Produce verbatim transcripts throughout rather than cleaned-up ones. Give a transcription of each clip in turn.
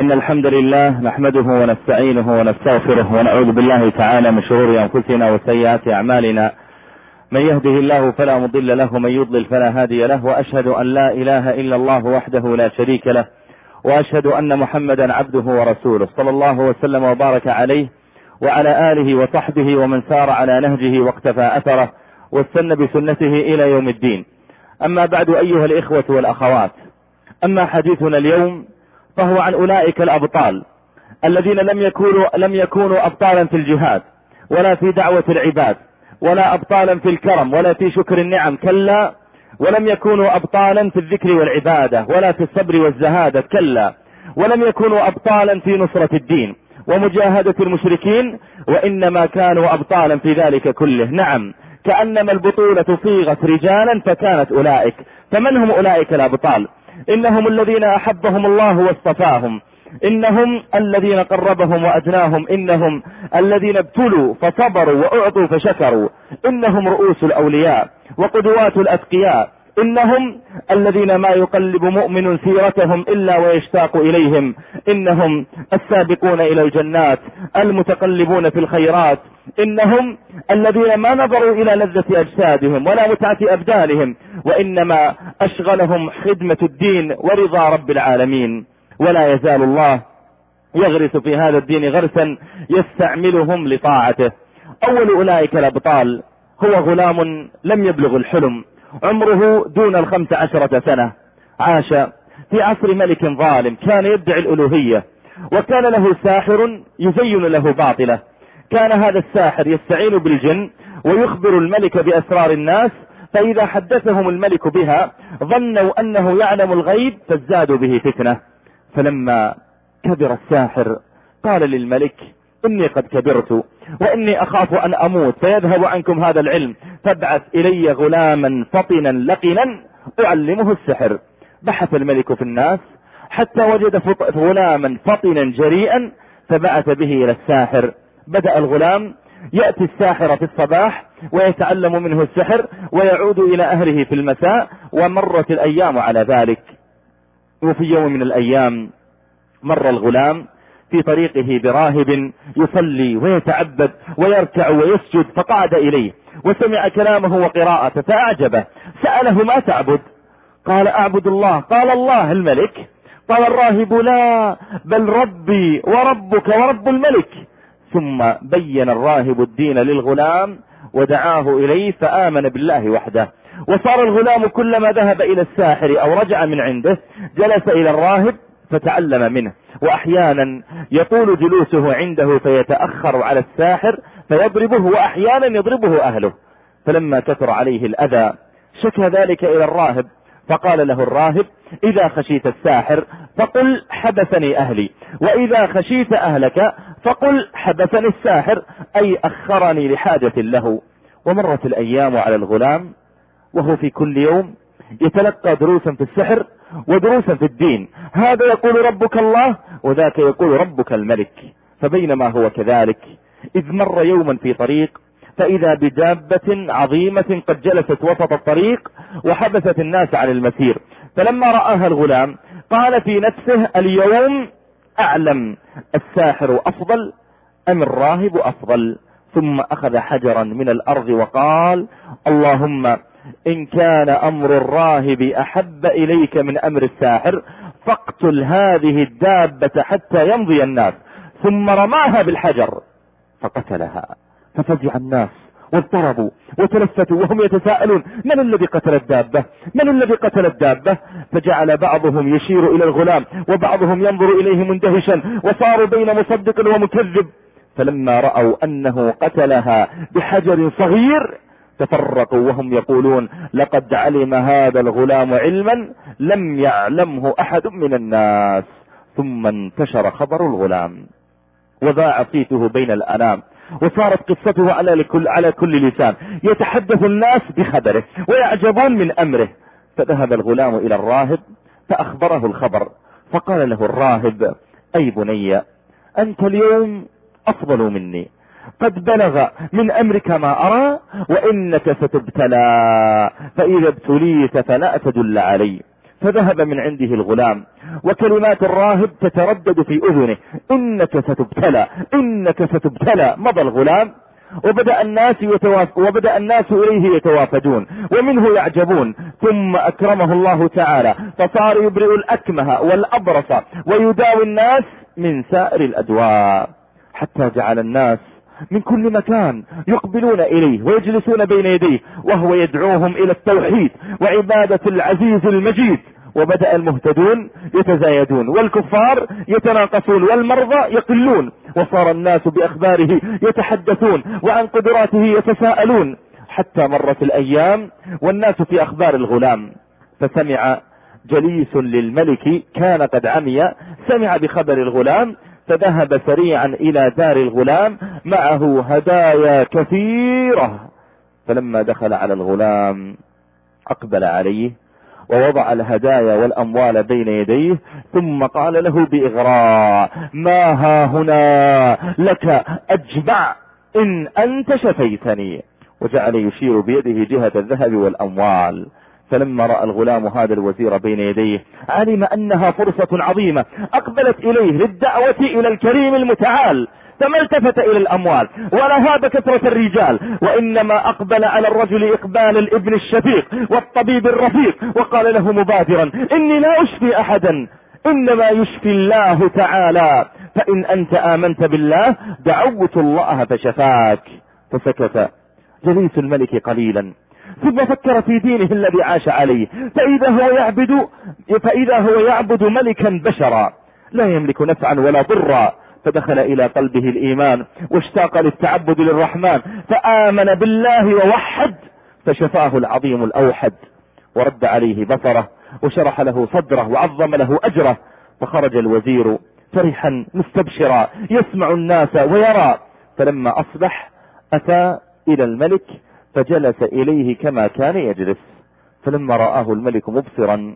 إن الحمد لله نحمده ونستعينه ونستغفره ونعوذ بالله تعالى من شرور أنفسنا وسيئات أعمالنا. من يهده الله فلا مضل له ومن يضلل فلا هادي له، وأشهد أن لا إله إلا الله وحده لا شريك له، وأشهد أن محمدا عبده ورسوله صلى الله وسلم وبارك عليه وعلى آله وصحبه ومن سار على نهجه واقتفى أثره واستنى بسنته إلى يوم الدين. أما بعد أيها الإخوة والأخوات، أما حديثنا اليوم فهو عن أولئك الأبطال الذين لم يكونوا, لم يكونوا أبطالا في الجهاد ولا في دعوة العباد ولا أبطالا في الكرم ولا في شكر النعم، كلا، ولم يكونوا أبطالا في الذكر والعبادة ولا في الصبر والزهادة، كلا، ولم يكونوا أبطالا في نصرة الدين ومجاهدة المشركين، وإنما كانوا أبطالا في ذلك كله. نعم، كأنما البطولة صيغت رجالا فكانت أولئك. فمن هم أولئك الأبطال؟ إنهم الذين أحبهم الله واصطفاهم، إنهم الذين قربهم وأدناهم، إنهم الذين ابتلوا فصبروا وأعطوا فشكروا، إنهم رؤوس الأولياء وقدوات الأتقياء، إنهم الذين ما يقلب مؤمن سيرتهم إلا ويشتاق إليهم، إنهم السابقون إلى الجنات المتقلبون في الخيرات، إنهم الذين ما نظروا إلى لذة أجسادهم ولا متعة أبدانهم، وإنما أشغلهم خدمة الدين ورضا رب العالمين. ولا يزال الله يغرس في هذا الدين غرسا يستعملهم لطاعته. أول أولئك الأبطال هو غلام لم يبلغ الحلم، عمره دون الخمس عشرة سنة، عاش في عصر ملك ظالم كان يدعي الألوهية، وكان له ساحر يزين له باطله. كان هذا الساحر يستعين بالجن ويخبر الملك بأسرار الناس، فإذا حدثهم الملك بها ظنوا أنه يعلم الغيب فازدادوا به فتنة. فلما كبر الساحر قال للملك: إني قد كبرت وإني أخاف أن أموت فيذهب عنكم هذا العلم، فابعث إلي غلاما فطنا لقنا أعلمه السحر. بحث الملك في الناس حتى وجد غلاما فطنا جريئا فبعث به إلى الساحر. بدأ الغلام يأتي الساحر في الصباح ويتعلم منه السحر ويعود إلى أهله في المساء، ومرت الأيام على ذلك. وفي يوم من الأيام مر الغلام في طريقه براهب يصلي ويتعبد ويركع ويسجد، فقعد إليه وسمع كلامه وقراءته فأعجبه. سأله: ما تعبد؟ قال: أعبد الله. قال: الله الملك؟ قال الراهب: لا، بل ربي وربك ورب الملك. ثم بين الراهب الدين للغلام ودعاه إليه فآمن بالله وحده. وصار الغلام كلما ذهب إلى الساحر أو رجع من عنده جلس إلى الراهب فتعلم منه، وأحيانا يطول جلوسه عنده فيتأخر على الساحر فيضربه، وأحيانا يضربه أهله. فلما كثر عليه الأذى شكى ذلك إلى الراهب، فقال له الراهب: إذا خشيت الساحر فقل حبسني أهلي، وإذا خشيت أهلك فقل حبسني الساحر، أي أخرني لحاجة له. ومرت الأيام على الغلام وهو في كل يوم يتلقى دروسا في السحر ودروسا في الدين، هذا يقول ربك الله وذاك يقول ربك الملك. فبينما هو كذلك إذ مر يوما في طريق فإذا بدابة عظيمة قد جلست وسط الطريق وحبست الناس عن المسير. فلما رآها الغلام قال في نفسه: اليوم أعلم الساحر أفضل أم الراهب أفضل. ثم أخذ حجرا من الأرض وقال: اللهم إن كان أمر الراهب أحب إليك من أمر الساحر فاقتل هذه الدابة حتى يمضي الناس. ثم رماها بالحجر فقتلها، ففزع الناس واضطربوا وتلفتوا وهم يتساءلون: من الذي قتل الدابة؟ من الذي قتل الدابة؟ فجعل بعضهم يشير إلى الغلام وبعضهم ينظر إليه مندهشا، وصاروا بين مصدق ومكذب. فلما رأوا أنه قتلها بحجر صغير تفرقوا وهم يقولون: لقد علم هذا الغلام علما لم يعلمه أحد من الناس. ثم انتشر خبر الغلام وذاع صيته بين الأنام، وصارت قصته على لكل على كل لسان، يتحدث الناس بخبره ويعجبون من أمره. فذهب الغلام إلى الراهب فأخبره الخبر، فقال له الراهب: أي بني، أنت اليوم أفضل مني، قد بلغ من أمرك ما أرى، وإنك ستبتلى، فإذا ابتليت فلا تدل علي. فذهب من عنده الغلام، وكلمات الراهب تتردد في أذنه: إنك ستبتلى، إنك ستبتلى. مضى الغلام، وبدأ الناس يتواف... وبدأ الناس إليه يتوافدون ومنه يعجبون. ثم أكرمه الله تعالى فصار يبرئ الأكمه والأبرص ويداوي الناس من سائر الأدواء، حتى جعل الناس من كل مكان يقبلون إليه ويجلسون بين يديه وهو يدعوهم إلى التوحيد وعبادة العزيز المجيد. وبدأ المهتدون يتزايدون والكفار يتناقصون والمرضى يقلون، وصار الناس بأخباره يتحدثون وعن قدراته يتساءلون، حتى مرت الأيام والناس في أخبار الغلام. فسمع جليس للملك كان قد عمي، سمع بخبر الغلام فذهب سريعا إلى دار الغلام معه هدايا كثيرة. فلما دخل على الغلام أقبل عليه ووضع الهدايا والأموال بين يديه، ثم قال له بإغراء: ما ها هنا لك أجمع إن أنت شفيتني. وجعل يشير بيده جهة الذهب والأموال. فلما رأى الغلام هذا الوزير بين يديه علم أنها فرصة عظيمة، أقبلت إليه للدعوة إلى الكريم المتعال، فما التفت إلى الأموال ولا هاب كثرة الرجال، وإنما أقبل على الرجل إقبال الابن الشفيق والطبيب الرفيق، وقال له مبادرا: إني لا أشفي أحدا، إنما يشفي الله تعالى، فإن أنت آمنت بالله دعوت الله فشفاك. فسكت جليس الملك قليلا، ثم فكر في دينه الذي عاش عليه، فإذا هو يعبد فإذا هو يعبد ملكا بشرا لا يملك نفعا ولا ضرا. فدخل إلى قلبه الإيمان واشتاق للتعبد للرحمن، فآمن بالله ووحد، فشفاه العظيم الأوحد، ورد عليه بصره وشرح له صدره وعظم له أجره. فخرج الوزير فرحا مستبشرا يسمع الناس ويرى. فلما أصبح أتى إلى الملك فجلس إليه كما كان يجلس. فلما رآه الملك مبصرا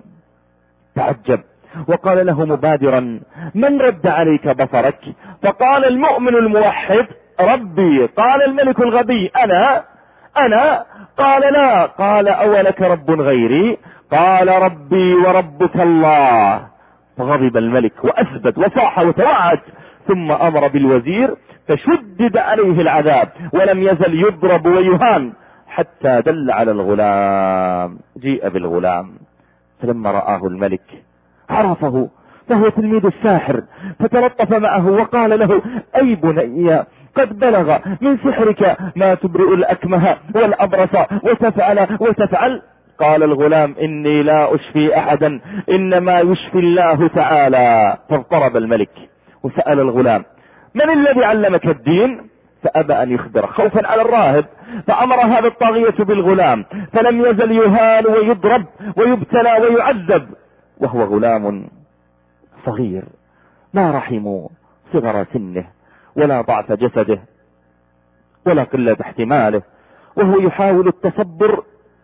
تعجب وقال له مبادرا: من رد عليك بصرك؟ فقال المؤمن الموحد: ربي. قال الملك الغبي: أنا أنا قال: لا. قال: أولك رب غيري؟ قال: ربي وربك الله. فغضب الملك وأثبت وصاح وتوعد، ثم أمر بالوزير فشدد عليه العذاب ولم يزل يضرب ويهان حتى دل على الغلام. جيء بالغلام فلما رآه الملك عرفه، فهو تلميذ الساحر، فتلطف معه وقال له: أي بني، قد بلغ من سحرك ما تبرئ الأكمه والأبرص وتفعل وتفعل. قال الغلام: إني لا أشفي أحدا، إنما يشفي الله تعالى. فاضطرب الملك وسأل الغلام: من الذي علمك الدين؟ فأبى أن يخبره خوفا على الراهب. فأمر هذا الطاغية بالغلام، فلم يزل يهان ويضرب ويبتلى ويعذب وهو غلام صغير، لا رحموا صغر سنه ولا ضعف جسده ولا قلة احتماله، وهو يحاول التصبر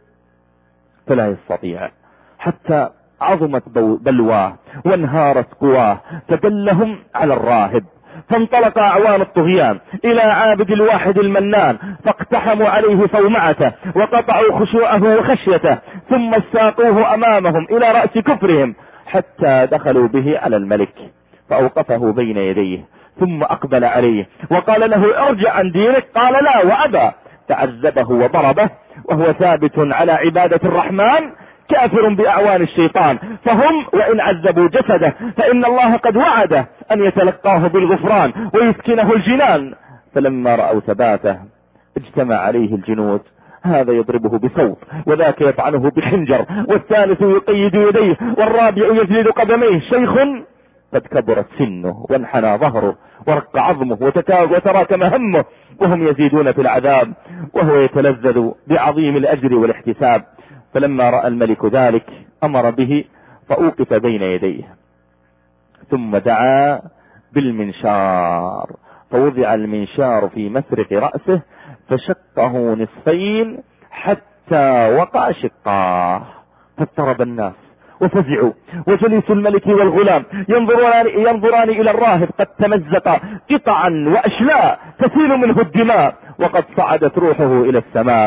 فلا يستطيع، حتى عظمت بلواه وانهارت قواه، فدلهم على الراهب. فانطلق أعوان الطغيان إلى عابد الواحد المنان، فاقتحموا عليه صومعته وقطعوا خشوعه وخشيته، ثم استاقوه أمامهم إلى رأس كفرهم، حتى دخلوا به على الملك فأوقفه بين يديه، ثم أقبل عليه وقال له: ارجع عن دينك. قال: لا، وأبى. تعذبه وضربه وهو ثابت على عبادة الرحمن، كافر بأعوان الشيطان، فهم وإن عذبوا جسده فإن الله قد وعده أن يتلقاه بالغفران ويسكنه الجنان. فلما رأوا ثباته اجتمع عليه الجنود، هذا يضربه بصوت وذاك يطعنه بحنجر، والثالث يقيد يديه، والرابع يجلد قدميه. شيخ قد كبرت سنه وانحنى ظهره ورق عظمه وتراكم همه، وهم يزيدون في العذاب وهو يتلذذ بعظيم الأجر والاحتساب. فلما رأى الملك ذلك أمر به فأوقف بين يديه، ثم دعا بالمنشار، فوضع المنشار في مفرق رأسه فشقه نصفين حتى وقع شقاه، فاضطرب الناس وفزعوا، وجليس الملك والغلام ينظران, ينظران إلى الراهب قد تمزق قطعا وأشلاء تسيل منه الدماء، وقد صعدت روحه إلى السماء.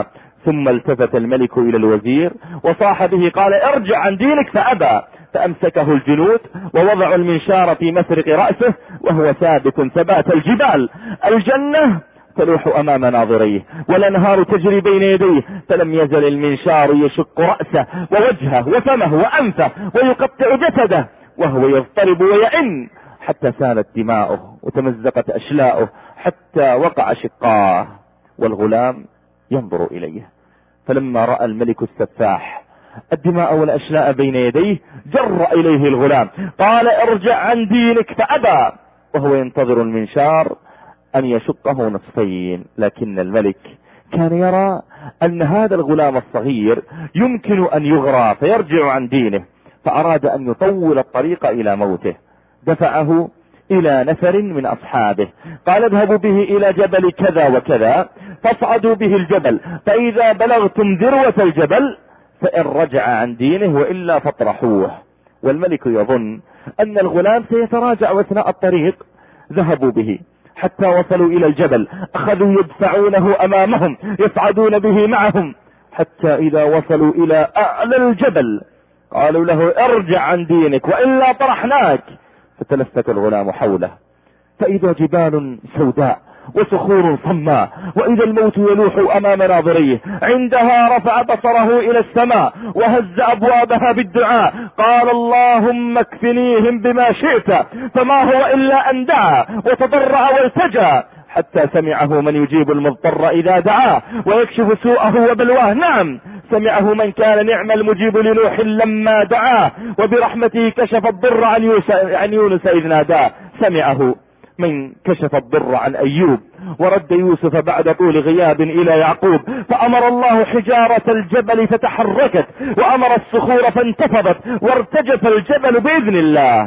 ثم التفت الملك إلى الوزير وصاح به قال ارجع عن دينك فأبى، فأمسكه الجنود ووضعوا المنشار في مفرق رأسه وهو ثابت ثبات الجبال. الجنة تلوح أمام ناظريه والأنهار تجري بين يديه، فلم يزل المنشار يشق رأسه ووجهه وفمه وأنفه ويقطع جسده وهو يضطرب ويئن حتى سالت دماؤه وتمزقت أشلاؤه حتى وقع شقاه، والغلام ينظر إليه. فلما رأى الملك السفاح الدماء والأشلاء بين يديه جر إليه الغلام قال ارجع عن دينك فأبى، وهو ينتظر المنشار أن يشقه نصفين. لكن الملك كان يرى أن هذا الغلام الصغير يمكن أن يغرى فيرجع عن دينه، فأراد أن يطول الطريق إلى موته. دفعه إلى نفر من أصحابه قال اذهبوا به إلى جبل كذا وكذا فاصعدوا به الجبل، فإذا بلغتم ذروة الجبل فإن رجع عن دينه وإلا فاطرحوه. والملك يظن أن الغلام سيتراجع أثناء الطريق. ذهبوا به حتى وصلوا إلى الجبل، أخذوا يدفعونه أمامهم يصعدون به معهم، حتى إذا وصلوا إلى أعلى الجبل قالوا له ارجع عن دينك وإلا طرحناك. فتلفت الغلام حوله فإذا جبال سوداء وصخور صماء وإذا الموت يلوح أمام ناظريه. عندها رفع بصره إلى السماء وهز أبوابها بالدعاء قال اللهم اكفنيهم بما شئت، فما هو إلا أن دعا وتضرع والتجى حتى سمعه من يجيب المضطر إذا دعاه ويكشف سوءه وبلواه. نعم سمعه من كان نعم المجيب لنوح لما دعاه، وبرحمته كشف الضر عن يونس إذ ناداه. سمعه من كشف الضر عن أيوب ورد يوسف بعد طول غياب إلى يعقوب. فأمر الله حجارة الجبل فتحركت وأمر الصخور فانتفضت وارتجف الجبل بإذن الله،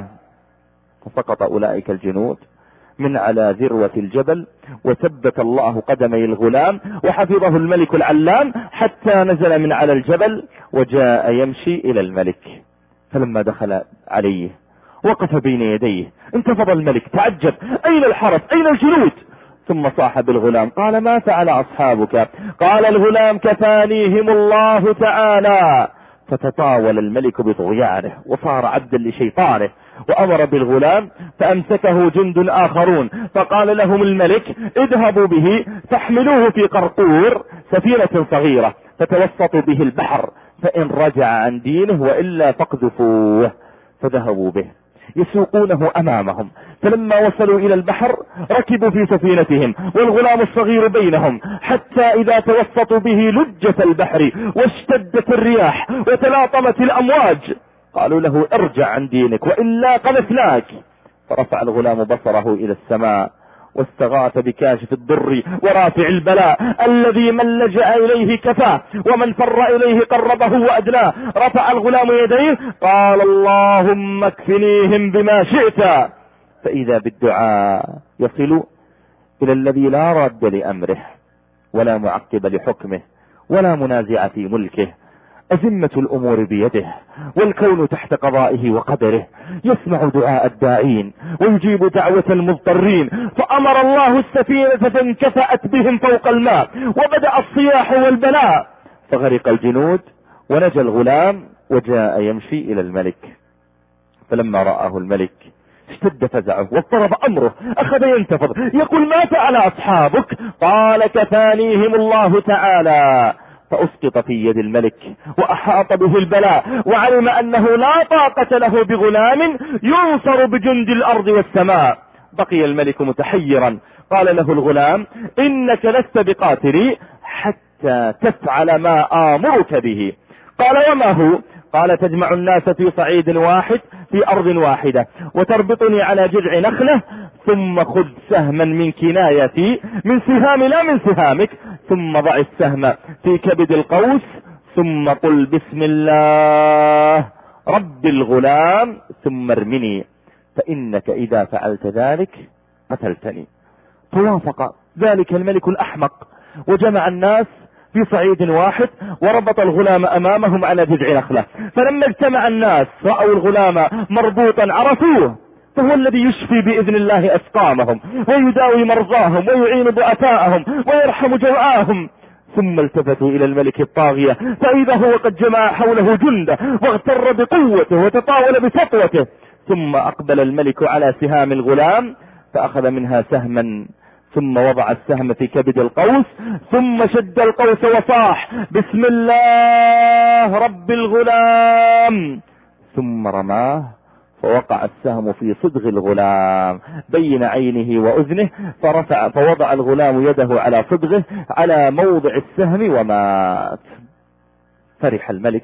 فسقط أولئك الجنود من على ذروة الجبل وثبت الله قدمي الغلام وحفظه الملك العلام حتى نزل من على الجبل وجاء يمشي إلى الملك. فلما دخل عليه وقف بين يديه انتفض الملك تعجب أين الحرس أين الجنود؟ ثم صاح بالغلام قال ما فعل أصحابك؟ قال الغلام كفانيهم الله تعالى. فتطاول الملك بطغيانه وصار عبدا لشيطانه وأمر بالغلام فأمسكه جند آخرون فقال لهم الملك اذهبوا به فاحملوه في قرقور سفينة صغيرة فتوسطوا به البحر، فإن رجع عن دينه وإلا فاقذفوه. فذهبوا به يسوقونه أمامهم، فلما وصلوا إلى البحر ركبوا في سفينتهم والغلام الصغير بينهم، حتى إذا توسطوا به لجة البحر واشتدت الرياح وتلاطمت الأمواج قالوا له ارجع عن دينك وإلا قذفناك. فرفع الغلام بصره إلى السماء واستغاث بكاشف الضر ورافع البلاء الذي من لجأ إليه كفاه ومن فر إليه قربه وأدناه. رفع الغلام يديه قال اللهم اكفنيهم بما شئت، فإذا بالدعاء يصل إلى الذي لا راد لأمره ولا معقب لحكمه ولا منازع في ملكه. أزمة الأمور بيده والكون تحت قضائه وقدره، يسمع دعاء الداعين ويجيب دعوة المضطرين. فأمر الله السفينة فانكفأت بهم فوق الماء وبدأ الصياح والبلاء، فغرق الجنود ونجى الغلام وجاء يمشي إلى الملك. فلما رآه الملك اشتد فزعه واضطرب أمره، أخذ ينتفض يقول ما فعل أصحابك؟ قال كفانيهم الله تعالى. فأسقط في يد الملك وأحاط به البلاء وعلم أنه لا طاقة له بغلام ينصر بجند الأرض والسماء. بقي الملك متحيرا. قال له الغلام إنك لست بقاتلي حتى تفعل ما آمرك به. قال وما هو؟ قال تجمع الناس في صعيد واحد في أرض واحدة وتربطني على جذع نخلة، ثم خذ سهما من كنايتي من سهام لا من سهامك، ثم ضع السهم في كبد القوس، ثم قل بسم الله رب الغلام ثم ارمني، فإنك إذا فعلت ذلك قتلتني. فوافق ذلك الملك الأحمق وجمع الناس في صعيد واحد وربط الغلام أمامهم على جذع نخلة. فلما اجتمع الناس رأوا الغلام مربوطا عرفوه، فهو الذي يشفي بإذن الله أسقامهم ويداوي مرضاهم ويعين ضعفاءهم ويرحم جوعاهم. ثم التفتوا إلى الملك الطاغية فإذا هو قد جمع حوله جنده واغتر بقوته وتطاول بسطوته. ثم أقبل الملك على سهام الغلام فأخذ منها سهما، ثم وضع السهم في كبد القوس، ثم شد القوس وصاح: بسم الله رب الغلام، ثم رماه فوقع السهم في صدغ الغلام بين عينه وأذنه، فرفع فوضع الغلام يده على صدغه على موضع السهم ومات. فرح الملك،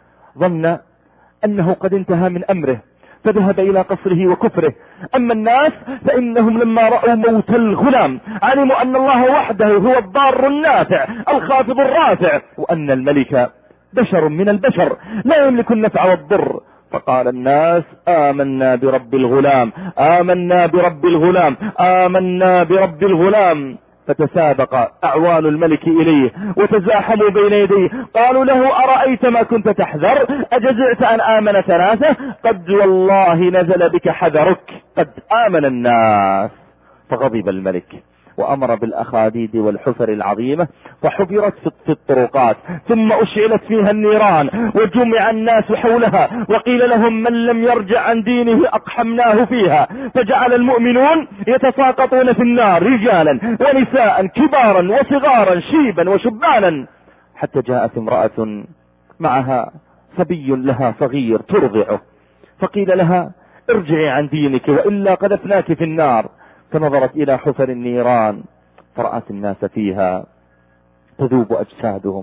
ظن أنه قد انتهى من أمره فذهب إلى قصره وكفره. أما الناس فإنهم لما رأوا موت الغلام علموا أن الله وحده هو الضار النافع الخافض الرافع، وأن الملك بشر من البشر لا يملك النفع والضر. فقال الناس: آمنا برب الغلام، آمنا برب الغلام، آمنا برب الغلام. فتسابق أعوان الملك إليه وتزاحموا بين يديه، قالوا له: أرأيت ما كنت تحذر؟ أجزعت أن آمن ثلاثة؟ قد والله نزل بك حذرك، قد آمن الناس. فغضب الملك وأمر بالأخاديد والحفر العظيمة فحفرت في الطرقات، ثم أشعلت فيها النيران وجمع الناس حولها، وقيل لهم: من لم يرجع عن دينه أقحمناه فيها. فجعل المؤمنون يتساقطون في النار رجالا ونساء كبارا وصغارا شيبا وشبانا، حتى جاءت امرأة معها صبي لها صغير ترضعه، فقيل لها: ارجعي عن دينك وإلا قذفناك في النار. فنظرت إلى حفر النيران فرأت الناس فيها تذوب أجسادهم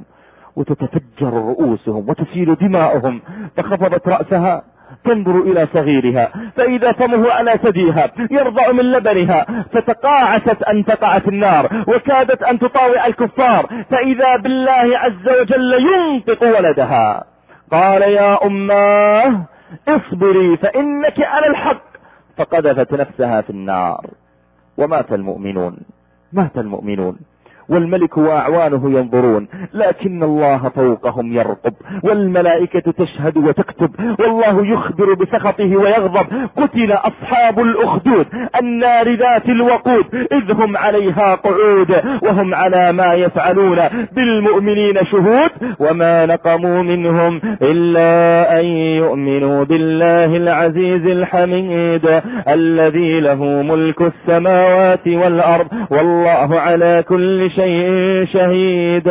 وتتفجر رؤوسهم وتسيل دماؤهم، فخفضت رأسها تنظر إلى صغيرها فإذا فمه على ثديها يرضع من لبنها، فتقاعست أن تقع في النار وكادت أن تطاوع الكفار، فإذا بالله عز وجل ينطق ولدها قال: يا أماه اصبري فإنك على الحق، فقذفت نفسها في النار. ومات المؤمنون، مات المؤمنون والملك وأعوانه ينظرون، لكن الله فوقهم يرقب والملائكة تشهد وتكتب، والله يخبر بسخطه ويغضب. قتل أصحاب الأخدود النار ذات الوقود إذ هم عليها قعود وهم على ما يفعلون بالمؤمنين شهود، وما نقموا منهم إلا أن يؤمنوا بالله العزيز الحميد الذي له ملك السماوات والأرض والله على كل شيء شهيد.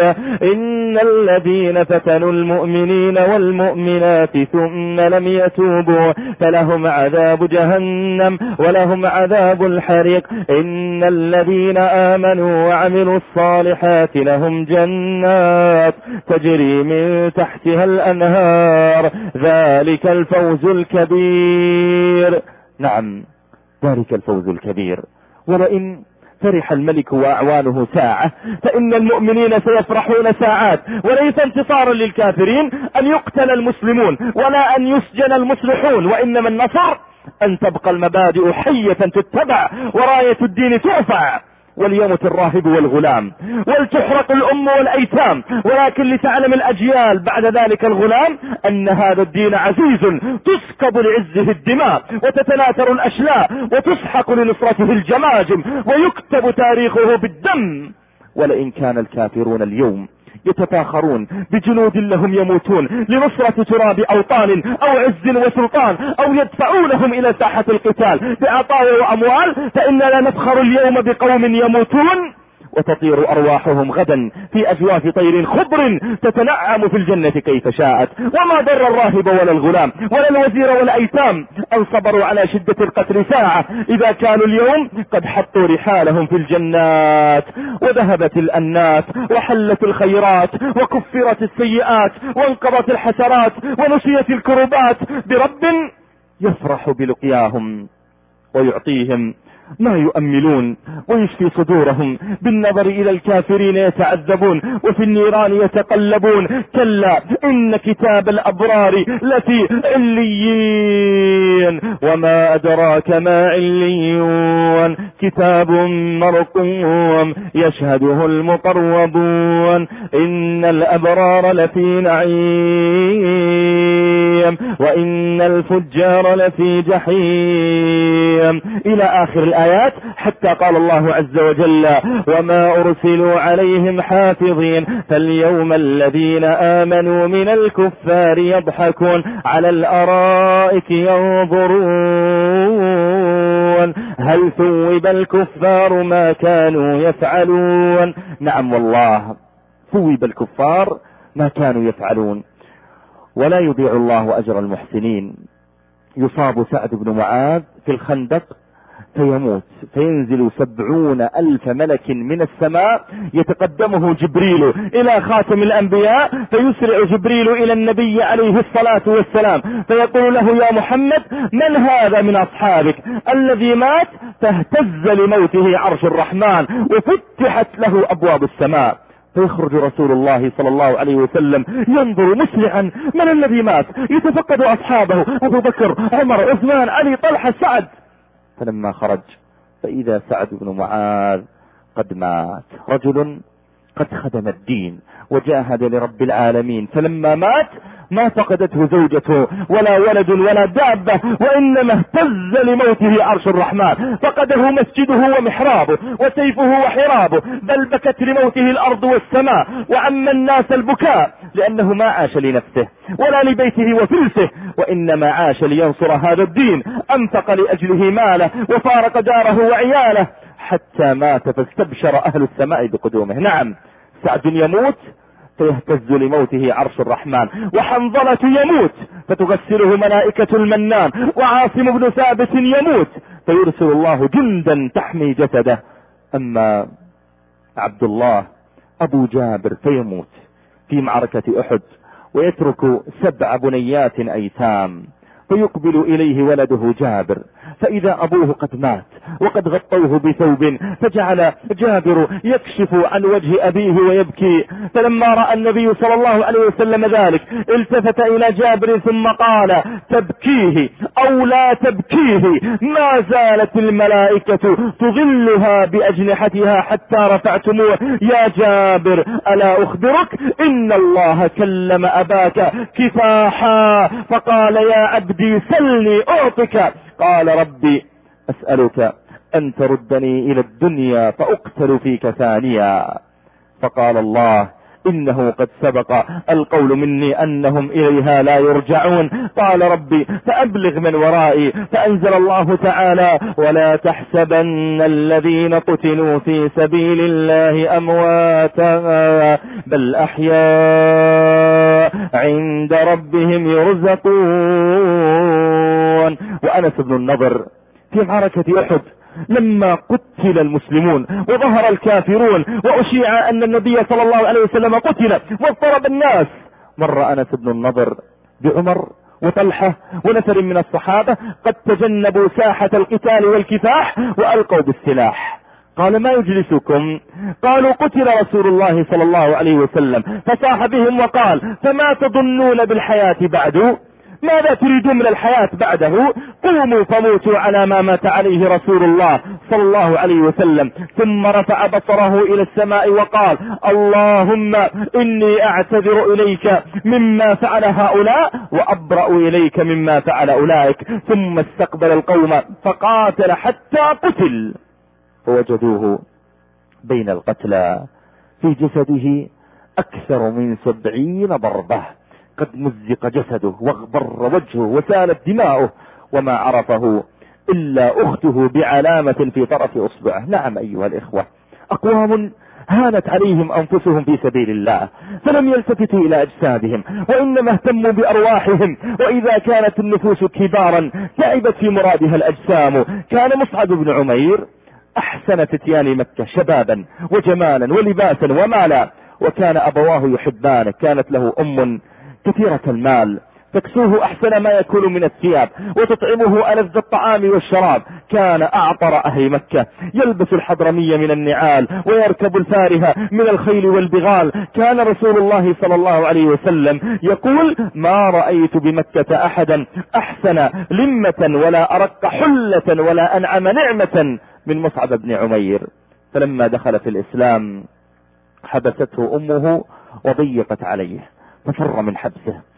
إن الذين فتنوا المؤمنين والمؤمنات ثم لم يتوبوا فلهم عذاب جهنم ولهم عذاب الحريق. إن الذين آمنوا وعملوا الصالحات لهم جنات تجري من تحتها الأنهار ذلك الفوز الكبير. نعم، ذلك الفوز الكبير. ولئن فرح الملك وأعوانه ساعة فإن المؤمنين سيفرحون ساعات، وليس انتصارا للكافرين أن يقتل المسلمون ولا أن يسجن المصلحون، وإنما النصر أن تبقى المبادئ حية تتبع وراية الدين ترفع، وليمت الراهب والغلام ولتحرق الأم والأيتام، ولكن لتعلم الأجيال بعد ذلك الغلام أن هذا الدين عزيز تسكب لعزه الدماء وتتناثر الأشلاء وتسحق لنصرته الجماجم ويكتب تاريخه بالدم. ولئن كان الكافرون اليوم يتفاخرون بجنود لهم يموتون لنصرة تراب أوطان أو عز وسلطان أو يدفعونهم إلى ساحة القتال بعطايا وأموال، فإننا نفخر اليوم بقوم يموتون وتطير أرواحهم غدا في أجواف طير خضر تتنعم في الجنة كيف شاءت. وما ضر الراهب ولا الغلام ولا الوزير ولا أيتام أن صبروا على شدة القتل ساعة إذا كانوا اليوم قد حطوا رحالهم في الجنات، وذهبت الأنات وحلت الخيرات وكفرت السيئات وانقضت الحسرات ونسيت الكربات برب يفرح بلقياهم ويعطيهم ما يؤملون ويشفي صدورهم. بالنظر إلى الكافرين يتعذبون وفي النيران يتقلبون. كلا إن كتاب الأبرار لفي عليين وما أدراك ما عليون كتاب مرقوم يشهده المقربون إن الأبرار لفي نعيم حميم وإن الفجار لفي جحيم إلى آخر الآيات، حتى قال الله عز وجل وما أرسلوا عليهم حافظين فاليوم الذين آمنوا من الكفار يضحكون على الأرائك ينظرون هل ثوب الكفار ما كانوا يفعلون. نعم والله ثوب الكفار ما كانوا يفعلون. ولا يضيع الله أجر المحسنين. يصاب سعد بن معاذ في الخندق فيموت، فينزل سبعون ألف ملك من السماء يتقدمه جبريل إلى خاتم الأنبياء، فيسرع جبريل إلى النبي عليه الصلاة والسلام فيقول له يا محمد من هذا من أصحابك الذي مات؟ فاهتز لموته عرش الرحمن وفتحت له أبواب السماء، فيخرج رسول الله صلى الله عليه وسلم ينظر مسرعا من الذي مات، يتفقد أصحابه أبو بكر عمر عثمان علي طلحة سعد. فلما خرج فإذا سعد بن معاذ قد مات، رجل قد خدم الدين وجاهد لرب العالمين، فلما مات ما فقدته زوجته ولا ولد ولا دابة، وإنما اهتز لموته عرش الرحمن، فقده مسجده ومحرابه وسيفه وحرابه، بل بكت لموته الأرض والسماء وعم الناس البكاء، لأنه ما عاش لنفسه ولا لبيته وفلسه، وإنما عاش لينصر هذا الدين، أنفق لأجله ماله وفارق داره وعياله حتى مات، فاستبشر أهل السماء بقدومه. نعم سعد يموت فيهتز لموته عرش الرحمن، وحنظلة يموت فتغسله ملائكة المنان، وعاصم بن ثابت يموت فيرسل الله جندا تحمي جسده. أما عبد الله أبو جابر فيموت في معركة أحد ويترك سبع بنيات أيتام، فيقبل إليه ولده جابر فإذا أبوه قد مات وقد غطوه بثوب، فجعل جابر يكشف عن وجه أبيه ويبكي، فلما رأى النبي صلى الله عليه وسلم ذلك التفت إلى جابر ثم قال تبكيه أو لا تبكيه، ما زالت الملائكة تظلها بأجنحتها حتى رفعتموه، يا جابر ألا أخبرك إن الله كلم أباك كفاحا، فقال يا عبدي سلني أعطك، قال ربي أسألك أن تردني إلى الدنيا فأقتل فيك ثانيا، فقال الله إنه قد سبق القول مني أنهم إليها لا يرجعون، قال ربي فأبلغ من ورائي، فأنزل الله تعالى ولا تحسبن الذين قتلوا في سبيل الله أمواتا بل أحياء عند ربهم يرزقون. وأنس بن النضر في معركة أحد لما قتل المسلمون وظهر الكافرون وأشيع أن النبي صلى الله عليه وسلم قتل واضطرب الناس، مر أنس بن النضر بعمر وطلحة ونفر من الصحابة قد تجنبوا ساحة القتال والكفاح وألقوا بالسلاح، قال ما يجلسكم؟ قالوا قتل رسول الله صلى الله عليه وسلم، فصاح بهم وقال فما تظنون بالحياة بعد؟ ماذا تريدون من الحياة بعده؟ قوموا فموتوا على ما مات عليه رسول الله صلى الله عليه وسلم. ثم رفع بصره إلى السماء وقال اللهم إني أعتذر إليك مما فعل هؤلاء وأبرأ إليك مما فعل أولئك، ثم استقبل القوم فقاتل حتى قتل، فوجدوه بين القتلى في جسده أكثر من سبعين ضربة، قد مزق جسده واغبر وجهه وسالت دماؤه، وما عرفه إلا أخته بعلامة في طرف أصبعه. نعم أيها الإخوة، أقوام هانت عليهم أنفسهم في سبيل الله فلم يلتفتوا إلى أجسادهم وإنما اهتموا بأرواحهم، وإذا كانت النفوس كبارا تعبت في مرادها الأجسام. كان مصعب بن عمير أحسن فتيان مكة شبابا وجمالا ولباسا ومالا، وكان أبواه يحبانه، كانت له أم كثيرة المال تكسوه أحسن ما يكون من الثياب وتطعمه ألذ الطعام والشراب، كان أعطر أهل مكة، يلبس الحضرمية من النعال ويركب الفارهة من الخيل والبغال. كان رسول الله صلى الله عليه وسلم يقول ما رأيت بمكة أحدا أحسن لمة ولا أرق حلة ولا أنعم نعمة من مصعب بن عمير. فلما دخل في الإسلام حبسته أمه وضيقت عليه ففر من حبسه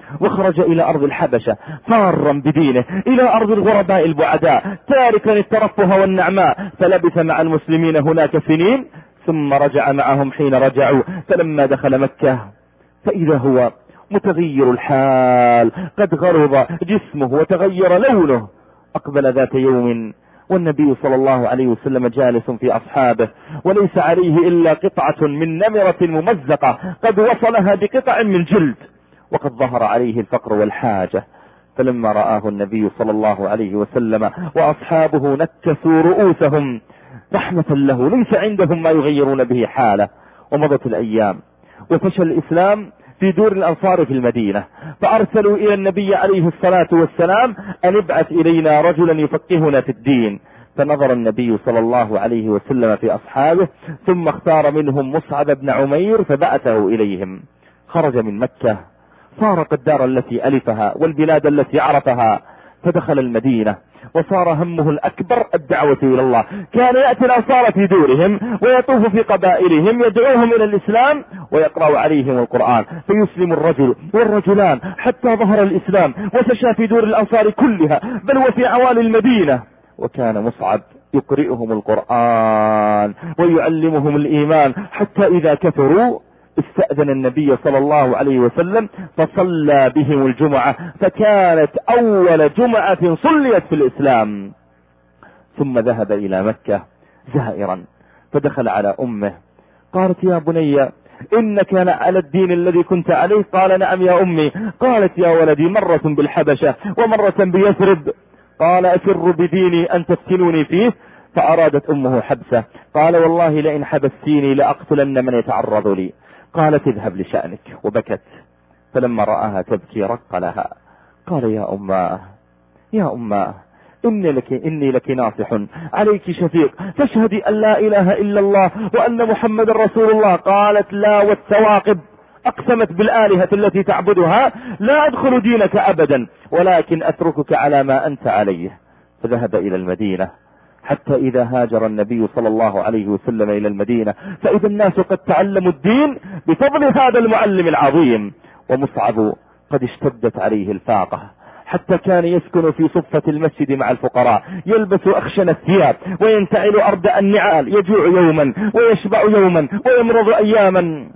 وخرج إلى أرض الحبشة فارا بدينه إلى أرض الغرباء البعداء تاركا الترفه والنعماء، فلبث مع المسلمين هناك سنين ثم رجع معهم حين رجعوا. فلما دخل مكة فإذا هو متغير الحال، قد غرب جسمه وتغير لونه. أقبل ذات يوم والنبي صلى الله عليه وسلم جالس في أصحابه، وليس عليه إلا قطعة من نمرة ممزقة قد وصلها بقطع من جلد، وقد ظهر عليه الفقر والحاجة. فلما رآه النبي صلى الله عليه وسلم وأصحابه نكسوا رؤوسهم رحمة له، ليس عندهم ما يغيرون به حاله. ومضت الأيام وفشى الإسلام في دور الأنصار في المدينة، فأرسلوا إلى النبي عليه الصلاة والسلام أن ابعث إلينا رجلا يفقهنا في الدين. فنظر النبي صلى الله عليه وسلم في أصحابه ثم اختار منهم مصعب بن عمير فبعثه إليهم. خرج من مكة، فارق الدار التي ألفها والبلاد التي عرفها، فدخل المدينة وصار همه الأكبر الدعوة إلى الله. كان يأتي الأنصار في دورهم ويطوف في قبائلهم يدعوهم إلى الإسلام ويقرأ عليهم القرآن، فيسلم الرجل والرجلان حتى ظهر الإسلام وفشى في دور الأنصار كلها بل وفي عوالي المدينة. وكان مصعب يقرئهم القرآن ويعلمهم الإيمان، حتى إذا كثروا استأذن النبي صلى الله عليه وسلم فصلى بهم الجمعة، فكانت أول جمعة صليت في الإسلام. ثم ذهب إلى مكة زائرا فدخل على أمه، قالت يا بني إنك على الدين الذي كنت عليه؟ قال نعم يا أمي. قالت يا ولدي مرة بالحبشة ومرة بيثرب، قال أفر بديني أن تفتنوني فيه؟ فأرادت أمه حبسه، قال والله لئن حبستيني لأقتلن من يتعرض لي. قالت اذهب لشأنك، وبكت. فلما رآها تبكي رق لها، قال يا أماه يا أماه إني لك, إني لك ناصح عليك شفيق، تشهدي أن لا إله إلا الله وأن محمد رسول الله. قالت لا والثواقب، أقسمت بالآلهة التي تعبدها لا أدخل دينك أبدا ولكن أتركك على ما أنت عليه. فذهب إلى المدينة، حتى إذا هاجر النبي صلى الله عليه وسلم إلى المدينة فإذا الناس قد تعلموا الدين بفضل هذا المعلم العظيم. ومصعب قد اشتدت عليه الفاقة، حتى كان يسكن في صفة المسجد مع الفقراء، يلبس أخشن الثياب وينتعل أردأ النعال، يجوع يوما ويشبع يوما ويمرض أياما،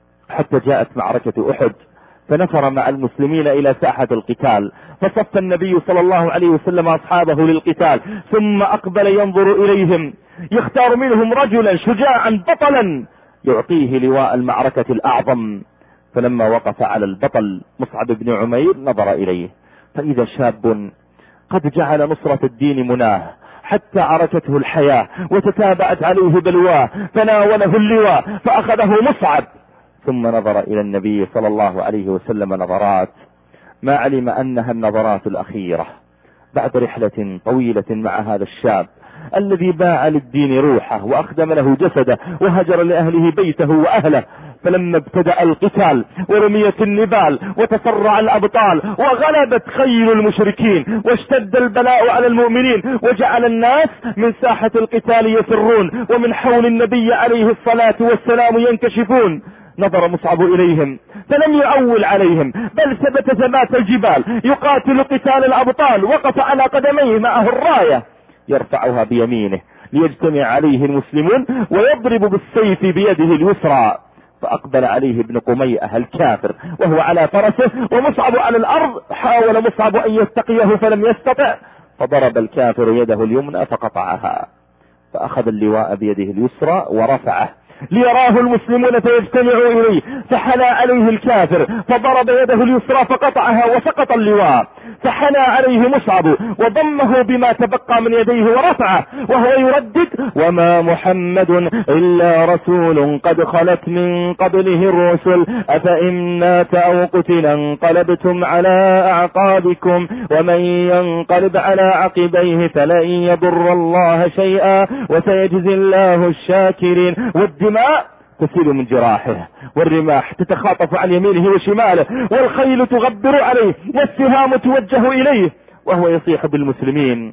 حتى جاءت معركة أحد فنفر مع المسلمين إلى ساحة القتال، فصف النبي صلى الله عليه وسلم أصحابه للقتال، ثم أقبل ينظر إليهم يختار منهم رجلا شجاعا بطلا يعطيه لواء المعركة الأعظم. فلما وقف على البطل مصعب بن عمير نظر إليه فإذا شاب قد جعل نصرة الدين مناه، حتى عركته الحياة وتتابعت عليه بلواه، فناوله اللواء فأخذه مصعب. ثم نظر إلى النبي صلى الله عليه وسلم نظرات ما علم أنها النظرات الأخيرة بعد رحلة طويلة مع هذا الشاب الذي باع للدين روحه وأخدم له جسده وهجر لأهله بيته وأهله. فلما ابتدأ القتال ورميت النبال وتسرع الأبطال وغلبت خيل المشركين واشتد البلاء على المؤمنين وجعل الناس من ساحة القتال يفرون ومن حول النبي عليه الصلاة والسلام ينكشفون، نظر مصعب إليهم فلم يعول عليهم بل ثبت ثبات الجبال يقاتل قتال الأبطال، وقف على قدميه معه الراية يرفعها بيمينه ليجتمع عليه المسلمون ويضرب بالسيف بيده اليسرى. فأقبل عليه ابن قميئة الكافر وهو على فرسه ومصعب على الأرض، حاول مصعب أن يستقيه فلم يستطع، فضرب الكافر يده اليمنى فقطعها، فأخذ اللواء بيده اليسرى ورفعه ليراه المسلمون فيجتمعوا إليه، فحنى عليه الكافر فضرب يده اليسرى فقطعها وسقط اللواء، فحنى عليه مصعب وضمه بما تبقى من يديه ورفعه وهو يردد وما محمد إلا رسول قد خلت من قبله الرسل أفإن مات أو قتل انقلبتم على أعقابكم ومن ينقلب على عقبيه فلن يضر الله شيئا وسيجزي الله الشاكرين. والدماء تسيل من جراحه والرماح تتخاطف عن يمينه وشماله والخيل تغبر عليه والسهام توجه إليه وهو يصيح بالمسلمين.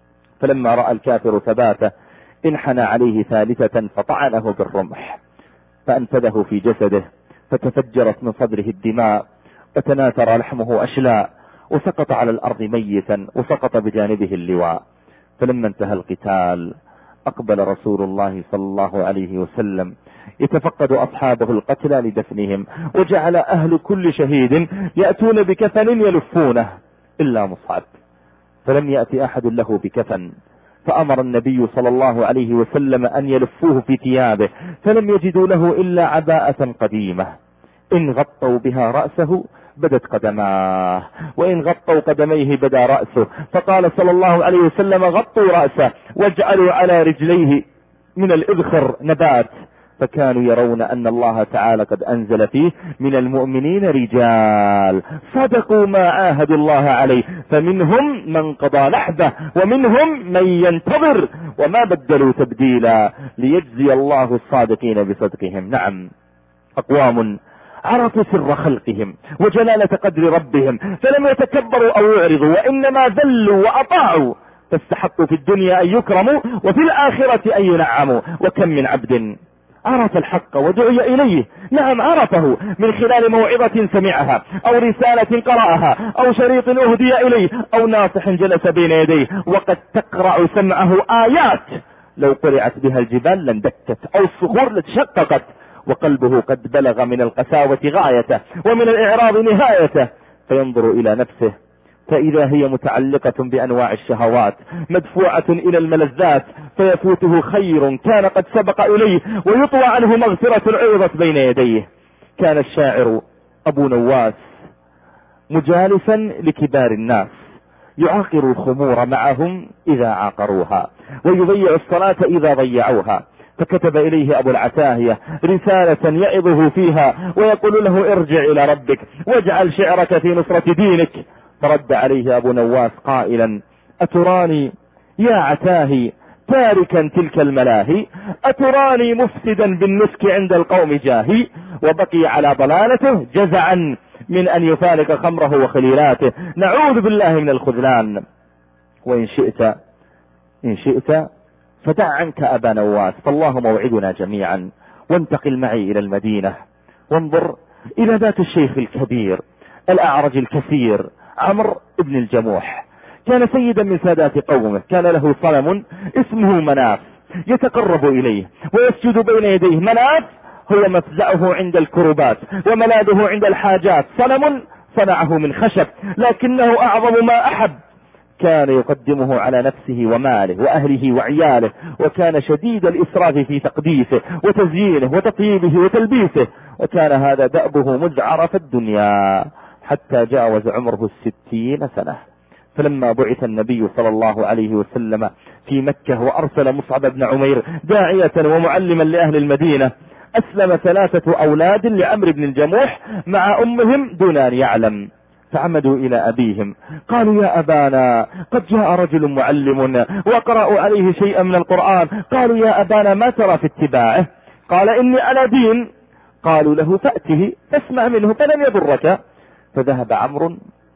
فلما رأى الكافر ثباته انحنى عليه ثالثة فطعنه بالرمح فأنفذه في جسده فتفجرت من صدره الدماء وتناثر لحمه أشلاء، وسقط على الأرض ميتا، وسقط بجانبه اللواء. فلما انتهى القتال أقبل رسول الله صلى الله عليه وسلم يتفقد أصحابه القتلى لدفنهم، وجعل أهل كل شهيد يأتون بكفن يلفونه إلا مصعب، فلم يأتي أحد له بكفن، فأمر النبي صلى الله عليه وسلم أن يلفوه في ثيابه، فلم يجدوا له إلا عباءة قديمة إن غطوا بها رأسه بدت قدماه، وإن غطوا قدميه بدا رأسه، فقال صلى الله عليه وسلم غطوا رأسه واجعلوا على رجليه من الإذخر نبات، فكانوا يرون أن الله تعالى قد أنزل فيه من المؤمنين رجال صدقوا ما عاهدوا الله عليه، فمنهم من قضى نحبه ومنهم من ينتظر وما بدلوا تبديلا، ليجزي الله الصادقين بصدقهم. نعم، أقوام عرفوا سر خلقهم وجلالة قدر ربهم، فلم يتكبروا أو يعرضوا، وإنما ذلوا وأطاعوا، فاستحقوا في الدنيا أن يكرموا وفي الآخرة أن ينعموا. وكم من عبد عرف الحق ودعي إليه، نعم عرفه من خلال موعظة سمعها أو رسالة قرأها أو شريط أهدي إليه أو ناصح جلس بين يديه، وقد تقرع سمعه آيات لو قرعت بها الجبال لاندكت أو الصخور لتشققت، وقلبه قد بلغ من القساوة غايته ومن الإعراض نهايته، فينظر إلى نفسه فإذا هي متعلقة بأنواع الشهوات مدفوعة إلى الملذات، فيفوته خير كان قد سبق إليه ويطوى عنه مغفرة عرضت بين يديه. كان الشاعر أبو نواس مجالسا لكبار الناس يعاقر الخمور معهم إذا عاقروها ويضيع الصلاة إذا ضيعوها، فكتب إليه أبو العتاهية رسالة يعظه فيها ويقول له ارجع إلى ربك واجعل شعرك في نصرة دينك، فرد عليه أبو نواس قائلا أتراني يا عتاهي تاركا تلك الملاهي، أتراني مفسدا بالنسك عند القوم جاهي، وبقي على ضلالته جزعا من أن يفارق خمره وخليلاته، نعوذ بالله من الخذلان. وإن شئت إن شئت فدع عنك أبا نواس، فالله موعدنا جميعا، وانتقل معي إلى المدينة وانظر إلى ذات الشيخ الكبير الأعرج الكثير عمرو بن الجموح، كان سيدا من سادات قومه، كان له صنم اسمه مناف يتقرب إليه ويسجد بين يديه. مناف هو مفزعه عند الكربات وملاذه عند الحاجات، صنم صنعه من خشب لكنه أعظم ما أحب، كان يقدمه على نفسه وماله وأهله وعياله، وكان شديد الإسراف في تقديسه وتزيينه وتطييبه وتلبيسه، وكان هذا دأبه مذ عرف الدنيا حتى جاوز عمره الستين سنة. فلما بعث النبي صلى الله عليه وسلم في مكة وأرسل مصعب بن عمير داعية ومعلما لأهل المدينة، أسلم ثلاثة أولاد لعمرو بن الجموح مع أمهم دون أن يعلم، فعمدوا إلى أبيهم قالوا يا أبانا قد جاء رجل معلم وقرأوا عليه شيئا من القرآن، قالوا يا أبانا ما ترى في اتباعه؟ قال إني على دين. قالوا له فأته فاسمع منه فلن يضرك. فذهب عمرو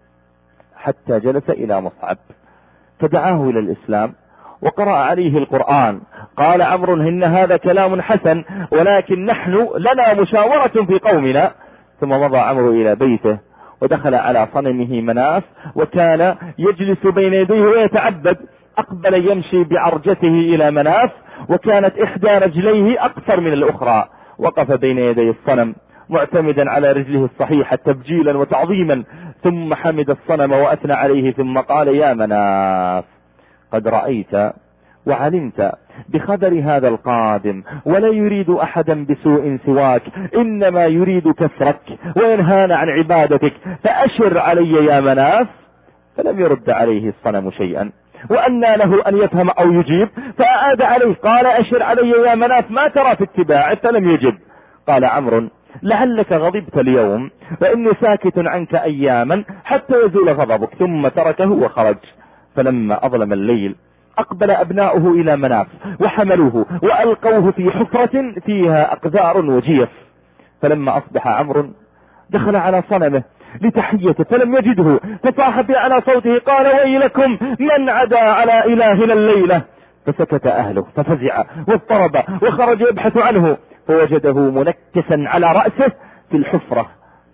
حتى جلس إلى مصعب فدعاه إلى الإسلام وقرأ عليه القرآن. قال عمرو إن هذا كلام حسن ولكن نحن لنا مشاورة في قومنا. ثم مضى عمرو إلى بيته ودخل على صنمه مناف وكان يجلس بين يديه ويتعبد، أقبل يمشي بعرجته إلى مناف وكانت إحدى رجليه أقصر من الأخرى، وقف بين يدي الصنم معتمدا على رجله الصحيحة تبجيلا وتعظيما، ثم حمد الصنم وأثنى عليه ثم قال يا مناف قد رأيت وعلمت بخبر هذا القادم ولا يريد أحدا بسوء سواك، إنما يريد كسرك وينهان عن عبادتك، فأشر علي يا مناف. فلم يرد عليه الصنم شيئا، وأنى له أن يفهم أو يجيب، فأعاد عليه قال أشر علي يا مناف ما ترى في اتباعه؟ فلم يجب. قال عمرو لعلك غضبت اليوم فإني ساكت عنك أياما حتى يزول غضبك. ثم تركه وخرج. فلما أظلم الليل أقبل أبناؤه إلى مناف وحملوه وألقوه في حفرة فيها أقذار وجيف. فلما أصبح عمرو دخل على صنمه لتحيته فلم يجده، فصاح على صوته قال ويلكم من عدا على إلهنا الليلة. فسكت أهله ففزع واضطرب وخرج يبحث عنه، فوجده منكسا على رأسه في الحفرة،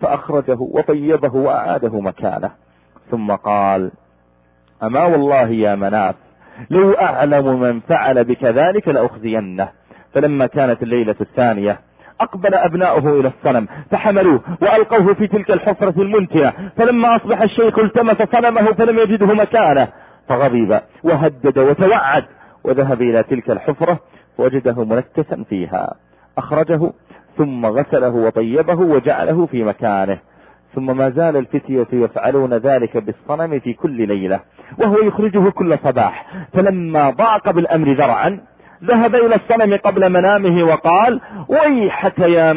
فأخرجه وطيبه وأعاده مكانه، ثم قال: أما والله يا مناف لو أعلم من فعل بك ذلك لأخزينه. فلما كانت الليلة الثانية أقبل أبناؤه إلى الصنم فحملوه وألقوه في تلك الحفرة المنتنة، فلما أصبح الشيخ التمس صنمه فلم يجده مكانه، فغضب وهدد وتوعد، وذهب إلى تلك الحفرة ووجده منكسا فيها، أخرجه ثم غسله وطيبه وجعله في مكانه. ثم ما زال الفتية يفعلون ذلك بالصنم في كل ليلة، وهو يخرجه كل صباح. فلما ضاق بالأمر ذرعا ذهب إلى الصنم قبل منامه وقال: ويحك يا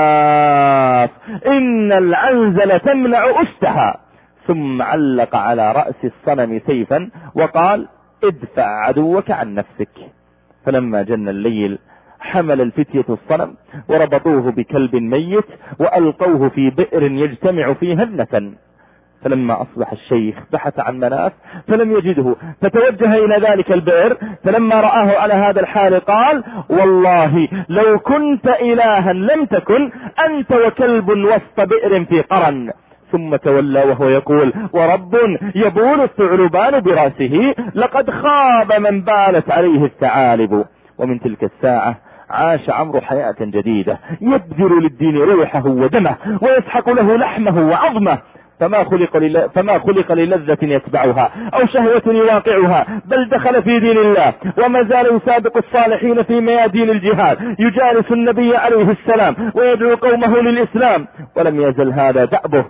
مناف إن العنزل تمنع أستها. ثم علق على رأس الصنم سيفا وقال: ادفع عدوك عن نفسك. فلما جن الليل حمل الفتية الصنم وربطوه بكلب ميت وألقوه في بئر يجتمع فيها النتن. فلما أصبح الشيخ بحث عن مناف فلم يجده، فتوجه إلى ذلك البئر، فلما رآه على هذا الحال قال: والله لو كنت إلها لم تكن أنت وكلب وسط بئر في قرن. ثم تولى وهو يقول: ورب يبول الثعلبان برأسه لقد خاب من بالت عليه الثعالب. ومن تلك الساعة عاش عمرو حياة جديدة، يبذل للدين روحه ودمه ويسحق له لحمه وعظمه، فما خلق لل... فما خلق للذة يتبعها أو شهوة يواقعها، بل دخل في دين الله وما زال يسابق الصالحين في ميادين الجهاد، يجالس النبي عليه السلام ويدعو قومه للإسلام، ولم يزل هذا دأبه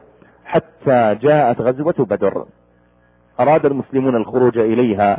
حتى جاءت غزوة بدر. أراد المسلمون الخروج إليها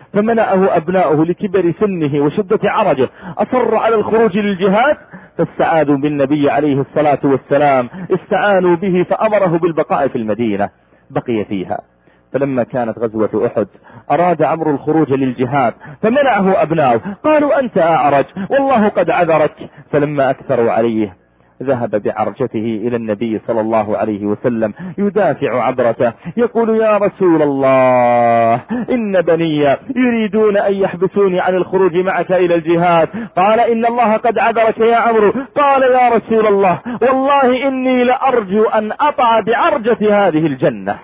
فمنعه أبناؤه لكبر سنه وشدة عرجه، أصر على الخروج للجهاد، فاستعاذوا بالنبي عليه الصلاة والسلام، استعانوا به فأمره بالبقاء في المدينة، بقي فيها. فلما كانت غزوة أحد أراد عمرو الخروج للجهاد فمنعه أبناؤه، قالوا: أنت أعرج والله قد عذرك. فلما أكثروا عليه ذهب بعرجته إلى النبي صلى الله عليه وسلم يدافع عبرته، يقول: يا رسول الله إن بني يريدون أن يحبسوني عن الخروج معك إلى الجهاد. قال: إن الله قد عذرك يا عمرو. قال: يا رسول الله والله إني لأرجو أن أطع بعرجة هذه الجنة.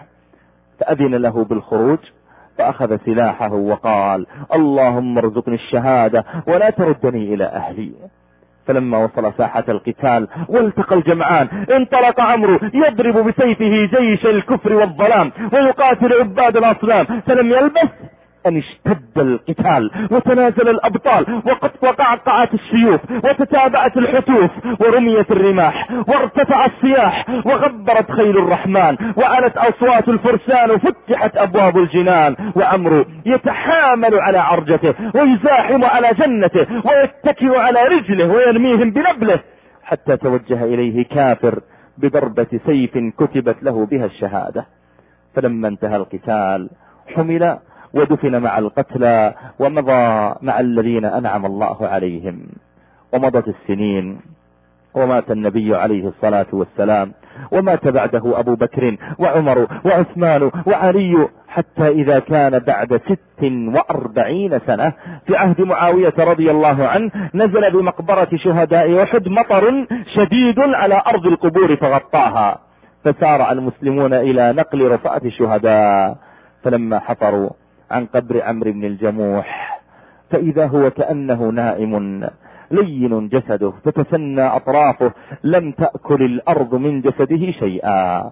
فأذن له بالخروج، فأخذ سلاحه وقال: اللهم ارزقني الشهادة ولا تردني إلى أهلي. فلما وصل ساحة القتال والتقى الجمعان انطلق عمرو يضرب بسيفه جيش الكفر والظلام ويقاتل عباد الأصنام، فلم يلبث أن اشتد القتال وتنازل الأبطال وقد وقعقعت السيوف وتتابعت الحتوف ورميت الرماح وارتفع الصياح وغبرت خيل الرحمن وعلت أصوات الفرسان وفتحت أبواب الجنان، وعمرو يتحامل على عرجته ويزاحم على جنته ويتكئ على رجله ويرميهم بنبله، حتى توجه إليه كافر بضربة سيف كتبت له بها الشهادة. فلما انتهى القتال حمل ودفن مع القتلى ومضى مع الذين أنعم الله عليهم. ومضت السنين ومات النبي عليه الصلاة والسلام، ومات بعده أبو بكر وعمر وعثمان وعلي، حتى إذا كان بعد ست وأربعين سنة في عهد معاوية رضي الله عنه نزل بمقبرة شهداء أحد مطر شديد على أرض القبور فغطاها، فسارع المسلمون إلى نقل رفعة الشهداء. فلما حفروا عن قبر عمرو بن الجموح فإذا هو كأنه نائم لين جسده تتسنى أطرافه، لم تأكل الأرض من جسده شيئا.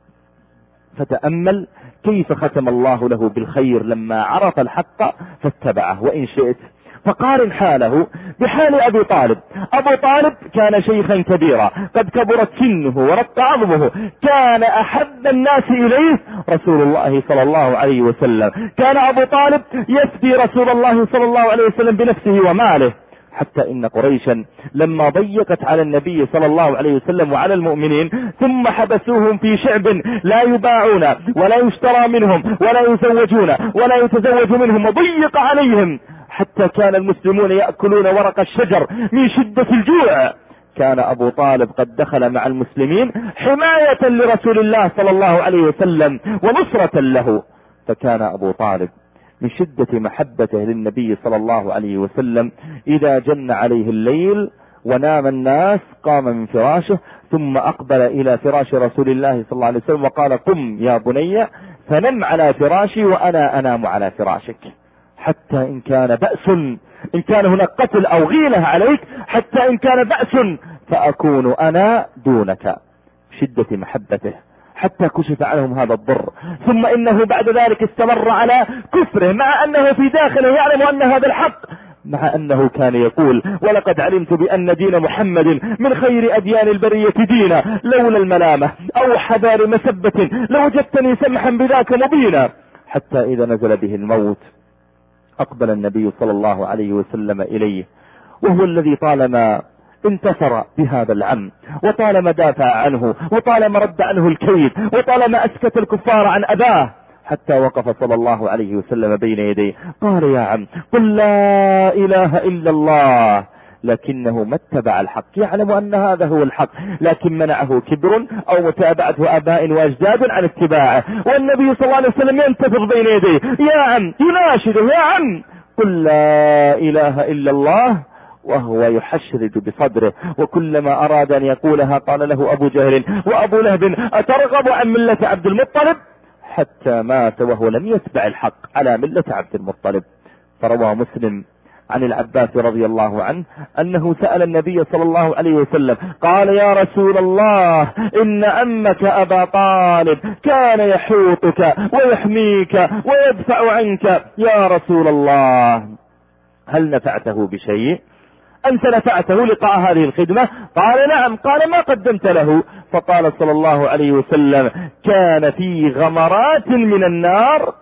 فتأمل كيف ختم الله له بالخير لما عرف الحق فاتبعه. وإن شئت فقارن حاله بحال أبي طالب. أبو طالب كان شيخا كبيرا قد كبرت سنه ورق عظمه، كان أحب الناس إليه رسول الله صلى الله عليه وسلم، كان أبو طالب يفدي رسول الله صلى الله عليه وسلم بنفسه وماله، حتى إن قريشا لما ضيقت على النبي صلى الله عليه وسلم وعلى المؤمنين ثم حبسوهم في شعب لا يباعون ولا يشترى منهم ولا يزوجون ولا يتزوج منهم، وضيق عليهم حتى كان المسلمون يأكلون ورق الشجر من شدة الجوع، كان أبو طالب قد دخل مع المسلمين حماية لرسول الله صلى الله عليه وسلم ونصرة له. فكان أبو طالب من شدة محبته للنبي صلى الله عليه وسلم إذا جن عليه الليل ونام الناس قام من فراشه ثم أقبل إلى فراش رسول الله صلى الله عليه وسلم وقال قم يا بني فنم على فراشي وأنا أنام على فراشك، حتى إن كان بأس، إن كان هناك قتل أو غيلة عليك، حتى إن كان بأس فأكون أنا دونك، شدة محبته حتى كشف عنهم هذا الضر. ثم إنه بعد ذلك استمر على كفره مع أنه في داخله يعلم أن هذا الحق، مع أنه كان يقول ولقد علمت بأن دين محمد من خير أديان البرية دينا، لولا الملامة أو حذار مسبة لوجدتني سمحا بذاك مبينا. حتى إذا نزل به الموت أقبل النبي صلى الله عليه وسلم إليه، وهو الذي طالما انتصر بهذا العم، وطالما دافع عنه، وطالما رد عنه الكيد، وطالما أسكت الكفار عن أباه، حتى وقف صلى الله عليه وسلم بين يديه قال يا عم قل لا إله إلا الله، لكنه ما اتبع الحق، يعلم أن هذا هو الحق، لكن منعه كبر أو متابعة آباء وأجداد عن اتباعه. والنبي صلى الله عليه وسلم ينتفض بين يديه يا عم، يناشده يا عم قل لا إله إلا الله، وهو يحشرج بصدره، وكلما أراد أن يقولها قال له أبو جهل وأبو لهب أترغب عن ملة عبد المطلب، حتى مات وهو لم يتبع الحق على ملة عبد المطلب. فروى مسلم عن العباس رضي الله عنه أنه سأل النبي صلى الله عليه وسلم قال يا رسول الله إن أمك أبا طالب كان يحوطك ويحميك ويدفع عنك، يا رسول الله هل نفعته بشيء؟ أنت نفعته لقاء هذه الخدمة؟ قال نعم. قال ما قدمت له؟ فقال صلى الله عليه وسلم كان في غمرات من النار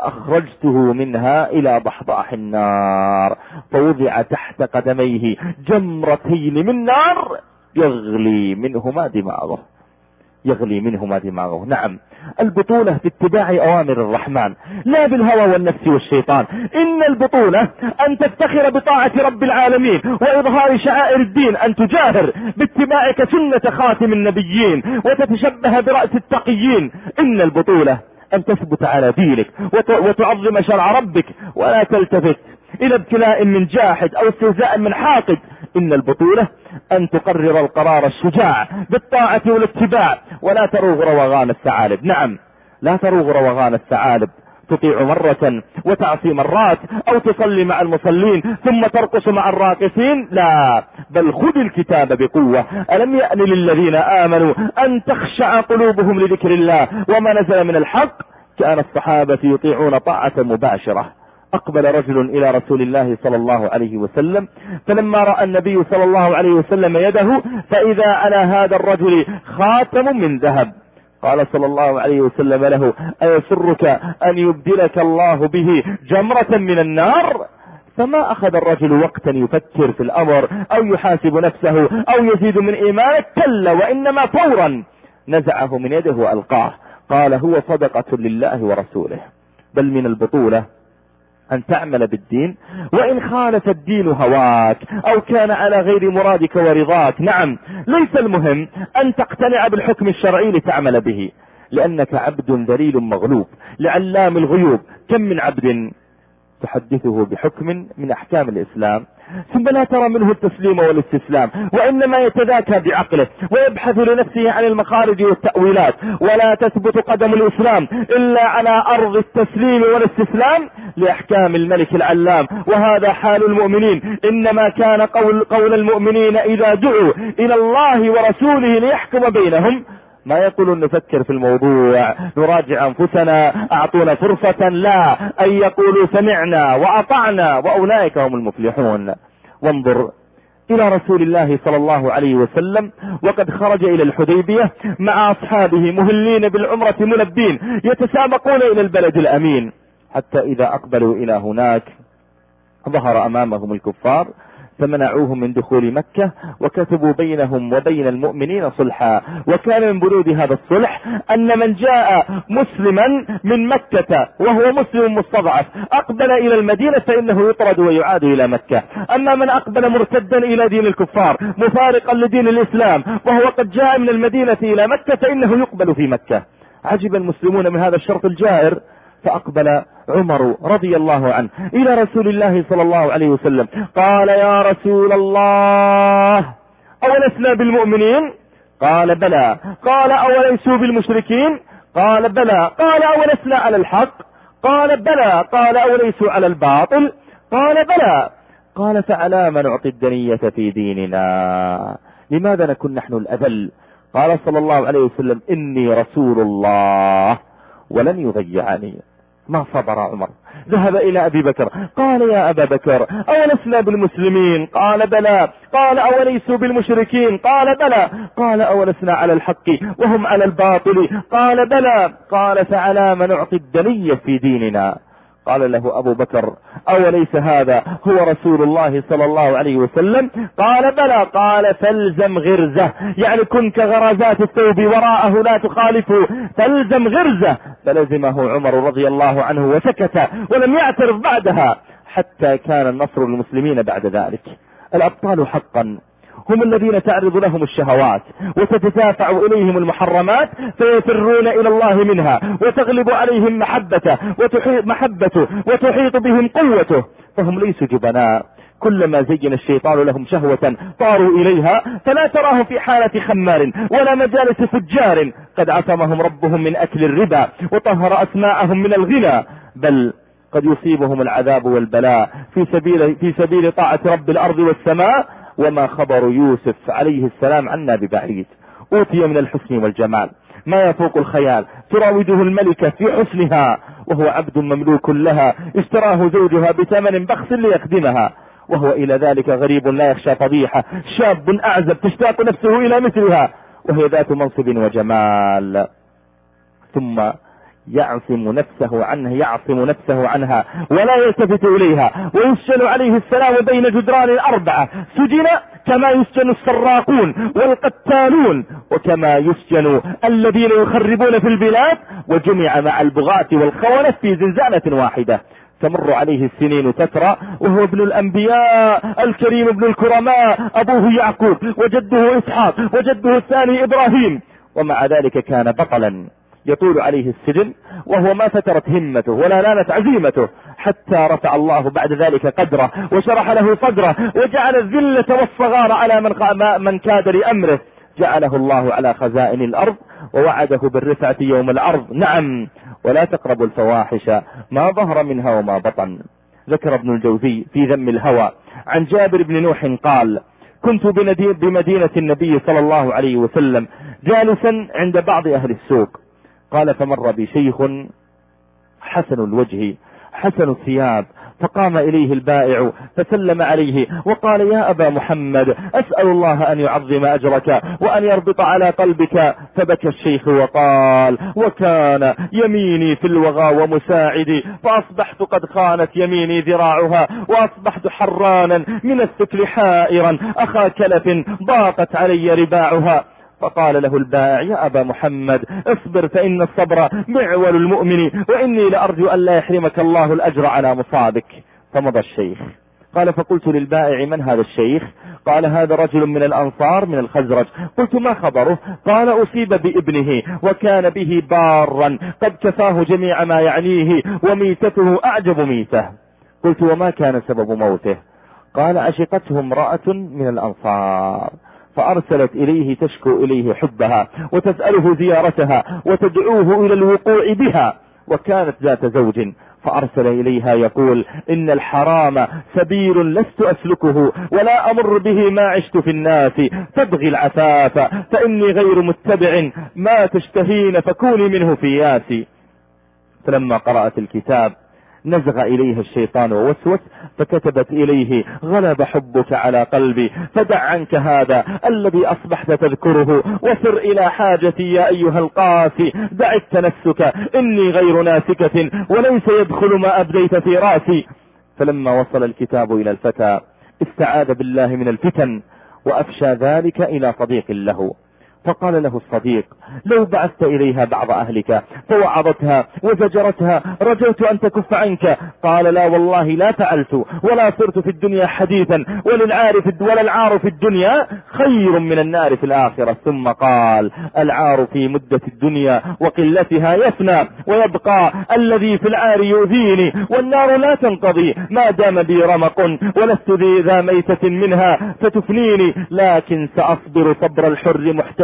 فأخرجته منها إلى ضحضاح النار، فوضع تحت قدميه جمرتين من نار يغلي منهما دماغه، يغلي منهما دماغه. نعم، البطولة باتباع أوامر الرحمن لا بالهوى والنفس والشيطان. إن البطولة أن تفتخر بطاعة رب العالمين وإظهار شعائر الدين، أن تجاهر باتباعك سنة خاتم النبيين وتتشبه برأس التقيين. إن البطولة أن تثبت على دينك وتعظم شرع ربك، ولا تلتفت إلى ابتلاء من جاحد أو استهزاء من حاقد. إن البطولة أن تقرر القرار الشجاع بالطاعة والاتباع، ولا تروغ روغان الثعالب. نعم، لا تروغ روغان الثعالب، تطيع مرة وتعصي مرات، أو تصلي مع المصلين ثم ترقص مع الراقصين، لا، بل خذ الكتاب بقوة. ألم يأن للذين آمنوا أن تخشع قلوبهم لذكر الله وما نزل من الحق؟ كان الصحابة يطيعون طاعة مباشرة. أقبل رجل إلى رسول الله صلى الله عليه وسلم، فلما رأى النبي صلى الله عليه وسلم يده فإذا على هذا الرجل خاتم من ذهب. قال صلى الله عليه وسلم له أيسرك أن يبدلك الله به جمرة من النار؟ فما أخذ الرجل وقتا يفكر في الأمر أو يحاسب نفسه أو يزيد من إيمانه، كلا، وإنما فورا نزعه من يده وألقاه. قال هو صدقة لله ورسوله. بل من البطولة أن تعمل بالدين وإن خالف الدين هواك أو كان على غير مرادك ورضاك. نعم، ليس المهم أن تقتنع بالحكم الشرعي لتعمل به، لأنك عبد ذليل مغلوب لعلام الغيوب. كم من عبد تحدثه بحكم من أحكام الإسلام ثم لا ترى منه التسليم والاستسلام، وإنما يتذاكى بعقله ويبحث لنفسه عن المخارج والتأويلات، ولا تثبت قدم الإسلام إلا على أرض التسليم والاستسلام لأحكام الملك العلام. وهذا حال المؤمنين، إنما كان قول, قول المؤمنين إذا دعوا إلى الله ورسوله ليحكم بينهم ما يقولون نفكر في الموضوع، نراجع أنفسنا، أعطونا فرصة، لا، أن يقولوا سمعنا وأطعنا، وأولئك هم المفلحون. وانظر إلى رسول الله صلى الله عليه وسلم وقد خرج إلى الحديبية مع أصحابه مهلين بالعمرة ملبين يتسابقون إلى البلد الأمين، حتى إذا أقبلوا إلى هناك ظهر أمامهم الكفار فمنعوهم من دخول مكة، وكتبوا بينهم وبين المؤمنين صلحا. وكان من بنود هذا الصلح أن من جاء مسلما من مكة وهو مسلم مستضعف أقبل إلى المدينة فإنه يطرد ويعاد إلى مكة. أما من أقبل مرتدا إلى دين الكفار مفارقا لدين الإسلام وهو قد جاء من المدينة إلى مكة فإنه يقبل في مكة. عجب المسلمون من هذا الشرط الجائر، فأقبل عمر رضي الله عنه إلى رسول الله صلى الله عليه وسلم قال يا رسول الله أولسنا بالمؤمنين؟ قال بلى. قال أوليسوا بالمشركين؟ قال بلى. قال أولسنا على الحق؟ قال بلى. قال أوليسوا على الباطل؟ قال بلى. قال فعلى ما نعطي الدنية في ديننا؟ لماذا نكون نحن الأذل؟ قال صلى الله عليه وسلم إني رسول الله ولن يضيعني. ما صبر عمر، ذهب إلى أبي بكر قال يا أبا بكر أولسنا بالمسلمين؟ قال بلى. قال أوليسوا بالمشركين؟ قال بلى. قال أولسنا على الحق وهم على الباطل؟ قال بلى. قال فعلى ما نعطي الدنية في ديننا؟ قال له أبو بكر أوليس هذا هو رسول الله صلى الله عليه وسلم؟ قال بلى. قال فالزم غرزة، يعني كن كغرزات الثوب وراءه لا تخالفه، فالزم غرزة. فلزمه عمر رضي الله عنه وسكت ولم يعترف بعدها حتى كان النصر للمسلمين بعد ذلك. الأبطال حقا هم الذين تعرض لهم الشهوات وتتدافع إليهم المحرمات فيفرون إلى الله منها وتغلب عليهم محبته وتحيط محبته وتحيط بهم قوته، فهم ليسوا جبناء. كلما زين الشيطان لهم شهوة طاروا إليها، فلا تراهم في حالة خمار ولا مجالس فجار قد عصمهم ربهم من أكل الربا وطهر أسماءهم من الغنى، بل قد يصيبهم العذاب والبلاء في سبيل, في سبيل طاعة رب الأرض والسماء. وما خبر يوسف عليه السلام عنا ببعيد، أوتي من الحسن والجمال ما يفوق الخيال، تراوده الملكة في حسنها وهو عبد مملوك لها، اشتراه زوجها بثمن بخس ليخدمها، وهو إلى ذلك غريب لا يخشى فضيحة، شاب أعزب تشتاق نفسه إلى مثلها، وهي ذات منصب وجمال. ثم يعصم نفسه عنه يعصم نفسه عنها ولا يلتفت إليها، ويسجن عليه السلام بين جدران الأربعة، سجن كما يسجن السراقون والقتالون وكما يسجن الذين يخربون في البلاد، وجمع مع البغاة والخونة في زنزانة واحدة. تمر عليه السنين تترى وهو ابن الأنبياء الكريم ابن الكرماء، أبوه يعقوب وجده إسحاق وجده الثاني إبراهيم، ومع ذلك كان بطلا. يطول عليه السجن وهو ما فترت همته ولا لانت عزيمته، حتى رفع الله بعد ذلك قدره وشرح له صدره وجعل الذلة والصغار على من, من كاد لأمره، جعله الله على خزائن الأرض ووعده بالرفعة يوم العرض. نعم، ولا تقربوا الفواحش ما ظهر منها وما بطن. ذكر ابن الجوزي في ذم الهوى عن جابر بن نوح قال: كنت بمدينة النبي صلى الله عليه وسلم جالسا عند بعض أهل السوق، قال فمر بي شيخ حسن الوجه حسن الثياب، فقام إليه البائع فسلم عليه وقال: يا أبا محمد، أسأل الله أن يعظم أجرك وأن يربط على قلبك. فبكى الشيخ وقال: وكان يميني في الوغى ومساعدي، فأصبحت قد خانت يميني ذراعها، وأصبحت حرانا من الثكل حائرا أخا كلف ضاقت علي رباعها. فقال له البائع: يا أبا محمد، اصبر فإن الصبر معول المؤمن، وإني لأرجو أن لا يحرمك الله الأجر على مصابك. فمضى الشيخ. قال فقلت للبائع: من هذا الشيخ؟ قال: هذا رجل من الأنصار من الخزرج. قلت: ما خبره؟ قال: أصيب بابنه وكان به بارا قد كفاه جميع ما يعنيه، وميتته أعجب ميته. قلت: وما كان سبب موته؟ قال: عشقته امرأة من الأنصار فأرسلت إليه تشكو إليه حبها وتسأله زيارتها وتدعوه إلى الوقوع بها، وكانت ذات زوج، فأرسل إليها يقول: إن الحرام سبيل لست أسلكه ولا أمر به ما عشت في الناس، تبغي العفاف فإني غير متبع ما تشتهين فكوني منه في ياسي. فلما قرأت الكتاب نزغ إليها الشيطان ووسوس فكتبت إليه: غلب حبك على قلبي، فدع عنك هذا الذي أصبحت تذكره، وسر إلى حاجتي يا أيها القاسي، دع التنسك إني غير ناسكة، وليس يدخل ما أبديت في راسي. فلما وصل الكتاب إلى الفتى استعاذ بالله من الفتن، وأفشى ذلك إلى صديق له، فقال له الصديق: لو بعثت إليها بعض أهلك فوعظتها وزجرتها رجوت أن تكف عنك. قال: لا والله لا فعلت، ولا صرت في الدنيا حديثا، وللعار ولا العار في الدنيا خير من النار في الآخرة. ثم قال: العار في مدة الدنيا وقلتها يفنى، ويبقى الذي في العار يؤذيني، والنار لا تنقضي ما دام بي رمق، ولست ذي ذا ميتة منها فتفنيني، لكن سأصبر صبر الحر محتسب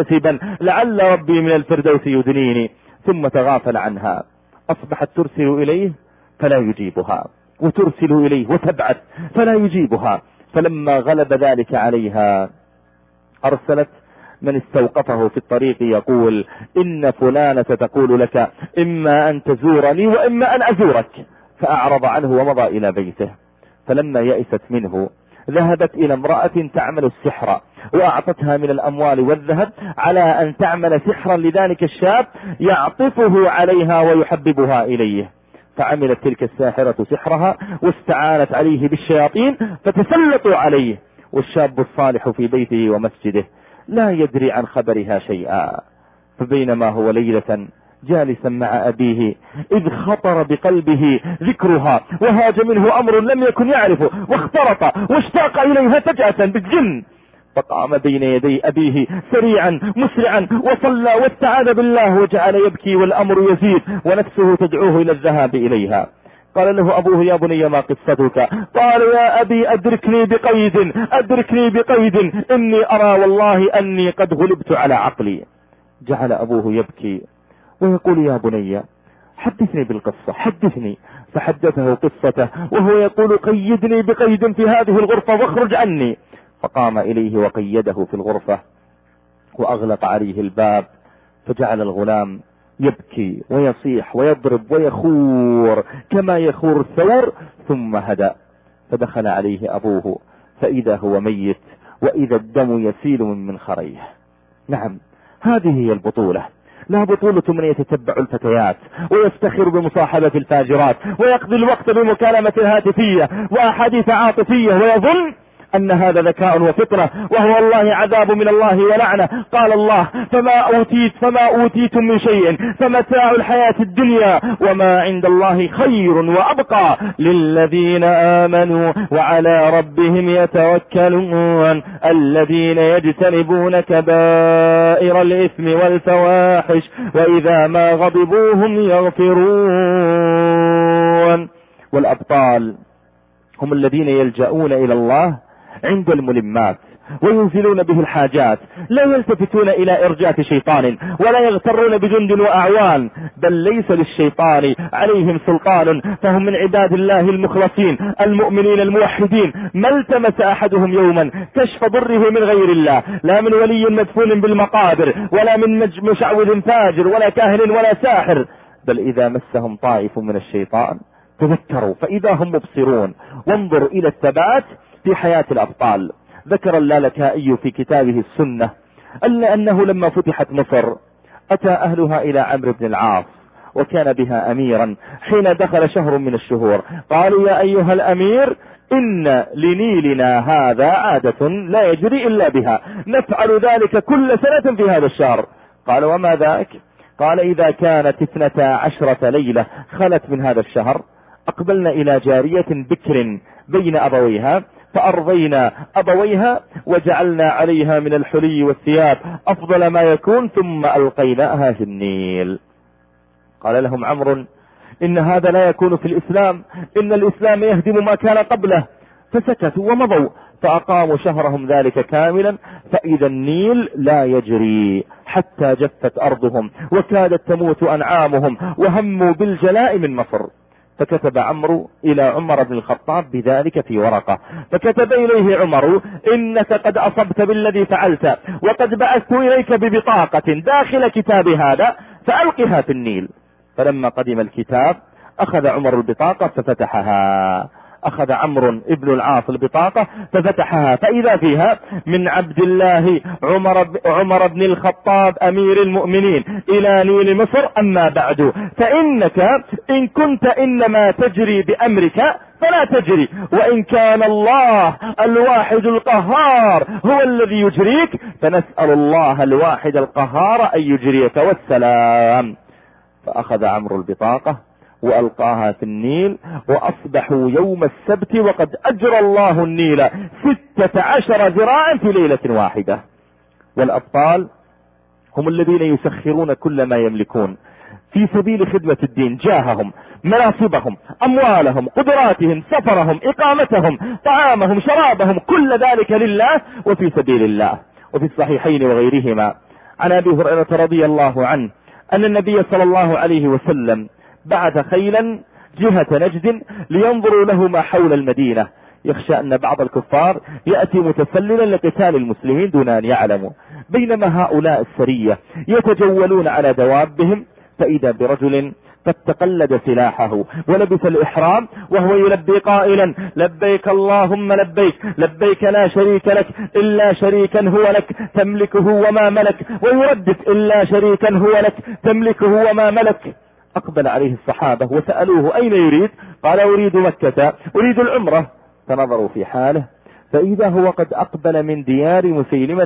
معتبا لعل ربي من الفردوس يدنيني، ثم تغافل عنها. أصبحت ترسل إليه فلا يجيبها، وترسل إليه وتبعث فلا يجيبها. فلما غلب ذلك عليها أرسلت من استوقفه في الطريق يقول: إن فلانة تقول لك إما أن تزورني وإما أن أزورك. فأعرض عنه ومضى إلى بيته. فلما يئست منه ذهبت إلى امرأة تعمل السحر، وأعطتها من الأموال والذهب على أن تعمل سحرا لذلك الشاب يعطفه عليها ويحببها إليه. فعملت تلك الساحرة سحرها واستعانت عليه بالشياطين فتسلطوا عليه، والشاب الصالح في بيته ومسجده لا يدري عن خبرها شيئا. فبينما هو ليلة جالسا مع أبيه إذ خطر بقلبه ذكرها، وهاج منه أمر لم يكن يعرفه، واخترط واشتاق إليها فجأة بالجن. فقام بين يدي أبيه سريعا مسرعا وصلى واستعاذ بالله وجعل يبكي والأمر يزيد ونفسه تدعوه إلى الذهاب إليها. قال له أبوه: يا بني ما قصتك؟ قال: يا أبي أدركني بقيد أدركني بقيد إني أرى والله أني قد غلبت على عقلي. جعل أبوه يبكي ويقول: يا بني حدثني بالقصة حدثني. فحدثه قصته وهو يقول: قيدني بقيد في هذه الغرفة واخرج عني. فقام إليه وقيده في الغرفة وأغلق عليه الباب. فجعل الغلام يبكي ويصيح ويضرب ويخور كما يخور الثور، ثم هدأ. فدخل عليه أبوه فإذا هو ميت وإذا الدم يسيل من منخريه. نعم، هذه هي البطولة. لا بطولة من يتتبع الفتيات ويفتخر بمصاحبة الفاجرات ويقضي الوقت بمكالمة هاتفية وأحاديث عاطفية ويظن أن هذا ذكاء وفطرة، وهو الله عذاب من الله ولعنة. قال الله: فما أوتيت فما أوتيتم من شيء فمتاع الحياة الدنيا وما عند الله خير وأبقى للذين آمنوا وعلى ربهم يتوكلون الذين يجتنبون كبائر الإثم والفواحش وإذا ما غضبوا هم يغفرون. والأبطال هم الذين يلجؤون إلى الله عند الملمات وينزلون به الحاجات، لا يلتفتون إلى إرجاء شيطان ولا يغترون بجند وأعوان، بل ليس للشيطان عليهم سلطان، فهم من عباد الله المخلصين المؤمنين الموحدين. ما التمس أحدهم يوما كشف ضره من غير الله، لا من ولي مدفون بالمقابر ولا من مشعوذ فاجر ولا كاهن ولا ساحر، بل إذا مسهم طائف من الشيطان تذكروا فإذا هم مبصرون. وانظر إلى الثبات في حياة الأبطال. ذكر اللالكائي في كتابه السنة ألا أنه لما فتحت مصر أتى أهلها إلى عمرو بن العاص وكان بها أميرا. حين دخل شهر من الشهور قالوا: يا أيها الأمير إن لنيلنا هذا عادة لا يجري إلا بها، نفعل ذلك كل سنة في هذا الشهر. قال: وما ذاك؟ قال: إذا كانت اثنتا عشرة ليلة خلت من هذا الشهر أقبلنا إلى جارية بكر بين أبويها فأرضينا أبويها وجعلنا عليها من الحلي والثياب أفضل ما يكون ثم ألقيناها في النيل. قال لهم عمرو: إن هذا لا يكون في الإسلام، إن الإسلام يهدم ما كان قبله. فسكتوا ومضوا فأقاموا شهرهم ذلك كاملا، فإذا النيل لا يجري حتى جفت أرضهم وكادت تموت أنعامهم وهموا بالجلاء من مصر. فكتب عمرو إلى عمر بن الخطاب بذلك في ورقة، فكتب إليه عمر: إنك قد أصبت بالذي فعلت، وقد بعثت إليك ببطاقة داخل كتاب هذا فألقها في النيل. فلما قدم الكتاب أخذ عمر البطاقة ففتحها، أخذ عمرو ابن العاص البطاقة ففتحها فإذا فيها: من عبد الله عمر, عمر بن الخطاب أمير المؤمنين إلى نيل مصر، أما بعد فإنك إن كنت إنما تجري بأمرك فلا تجري، وإن كان الله الواحد القهار هو الذي يجريك فنسأل الله الواحد القهار أن يجريك، والسلام. فأخذ عمرو البطاقة وألقاها في النيل، وأصبحوا يوم السبت وقد أجرى الله النيل ستة عشر ذراعا في ليلة واحدة. والأبطال هم الذين يسخرون كل ما يملكون في سبيل خدمة الدين، جاههم، مناصبهم، أموالهم، قدراتهم، سفرهم، إقامتهم، طعامهم، شرابهم، كل ذلك لله وفي سبيل الله. وفي الصحيحين وغيرهما عن أبي هريرة رضي الله عنه أن النبي صلى الله عليه وسلم بعث خيلا جهة نجد لينظروا له ما حول المدينة، يخشى أن بعض الكفار يأتي متسللا لقتال المسلمين دون أن يعلموا. بينما هؤلاء السرية يتجولون على دوابهم، فإذا برجل قد تقلد سلاحه ولبس الإحرام وهو يلبي قائلا لبيك اللهم لبيك، لبيك لا شريك لك إلا شريكا هو لك تملكه وما ملك، ويردد إلا شريكا هو لك تملكه وما ملك. أقبل عليه الصحابة وسألوه أين يريد؟ قال أريد مكة، أريد العمرة. فنظروا في حاله فإذا هو قد أقبل من ديار مسيلمة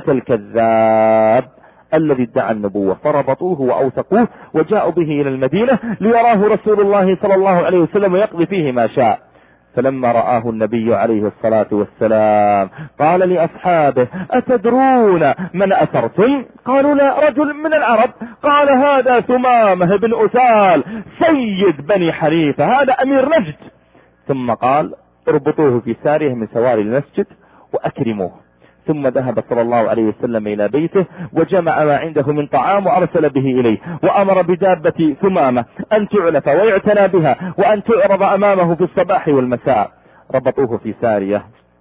الكذاب الذي ادعى النبوة، فربطوه وأوثقوه وجاءوا به إلى المدينة ليراه رسول الله صلى الله عليه وسلم ويقضي فيه ما شاء. فلما رآه النبي عليه الصلاة والسلام قال لأصحابه أتدرون من أثرتم؟ قالوا لا، رجل من العرب. قال هذا ثمامة بن أثال سيد بني حنيفة، هذا أمير نجد. ثم قال اربطوه في ساريه من سواري المسجد وأكرموه. ثم ذهب صلى الله عليه وسلم إلى بيته وجمع ما عنده من طعام وأرسل به إليه، وأمر بدابة ثمامة أن تعلف ويعتنى بها وأن تعرض أمامه في الصباح والمساء. ربطوه في سارية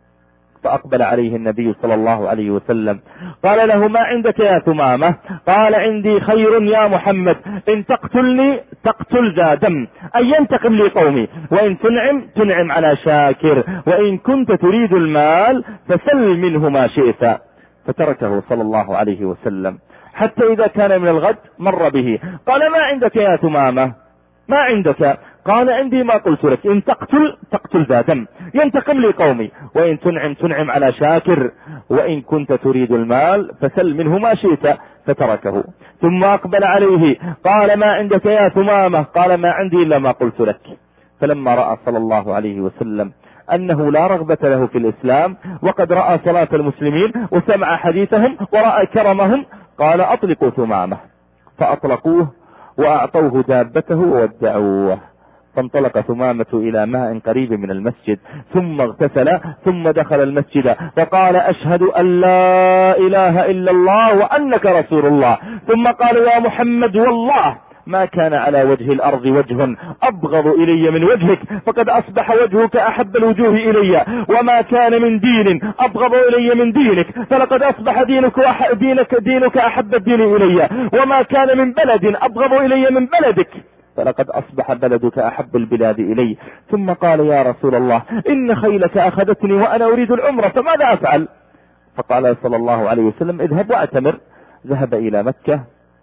فأقبل عليه النبي صلى الله عليه وسلم قال له ما عندك يا ثمامة؟ قال عندي خير يا محمد، إن تقتلني تقتل ذا دم، أي ينتقم لي قومي، وإن تنعم تنعم على شاكر، وإن كنت تريد المال فسل منه ما شئت. فتركه صلى الله عليه وسلم حتى إذا كان من الغد مر به. قال ما عندك يا ثمامة؟ ما عندك؟ قال عندي ما قلت لك، إن تقتل تقتل ذا دم، ينتقم لي قومي، وإن تنعم تنعم على شاكر، وإن كنت تريد المال فسل منه ما شئت. فتركه. ثم أقبل عليه قال ما عندك يا ثمامة؟ قال ما عندي إلا ما قلت لك. فلما رأى صلى الله عليه وسلم أنه لا رغبة له في الإسلام، وقد رأى صلاة المسلمين وسمع حديثهم ورأى كرمهم، قال أطلقوا ثمامة. فأطلقوه وأعطوه دابته وودعوه. فانطلق ثمامة إلى ماء قريب من المسجد، ثم اغتسل، ثم دخل المسجد فقال أشهد أن لا إله إلا الله وأنك رسول الله. ثم قال يا محمد والله ما كان على وجه الأرض وجه أبغض إلي من وجهك، فقد أصبح وجهك أحب الوجوه إلي، وما كان من دين أبغض إلي من دينك، فلقد أصبح دينك أح... دينك دينك أحب الدين إلي، وما كان من بلد أبغض إلي من بلدك، فلقد أصبح بلدك أحب البلاد إلي. ثم قال يا رسول الله إن خيلك أخذتني وأنا أريد العمرة فماذا أفعل؟ فقال صلى الله عليه وسلم اذهب وأتمر. ذهب إلى مكة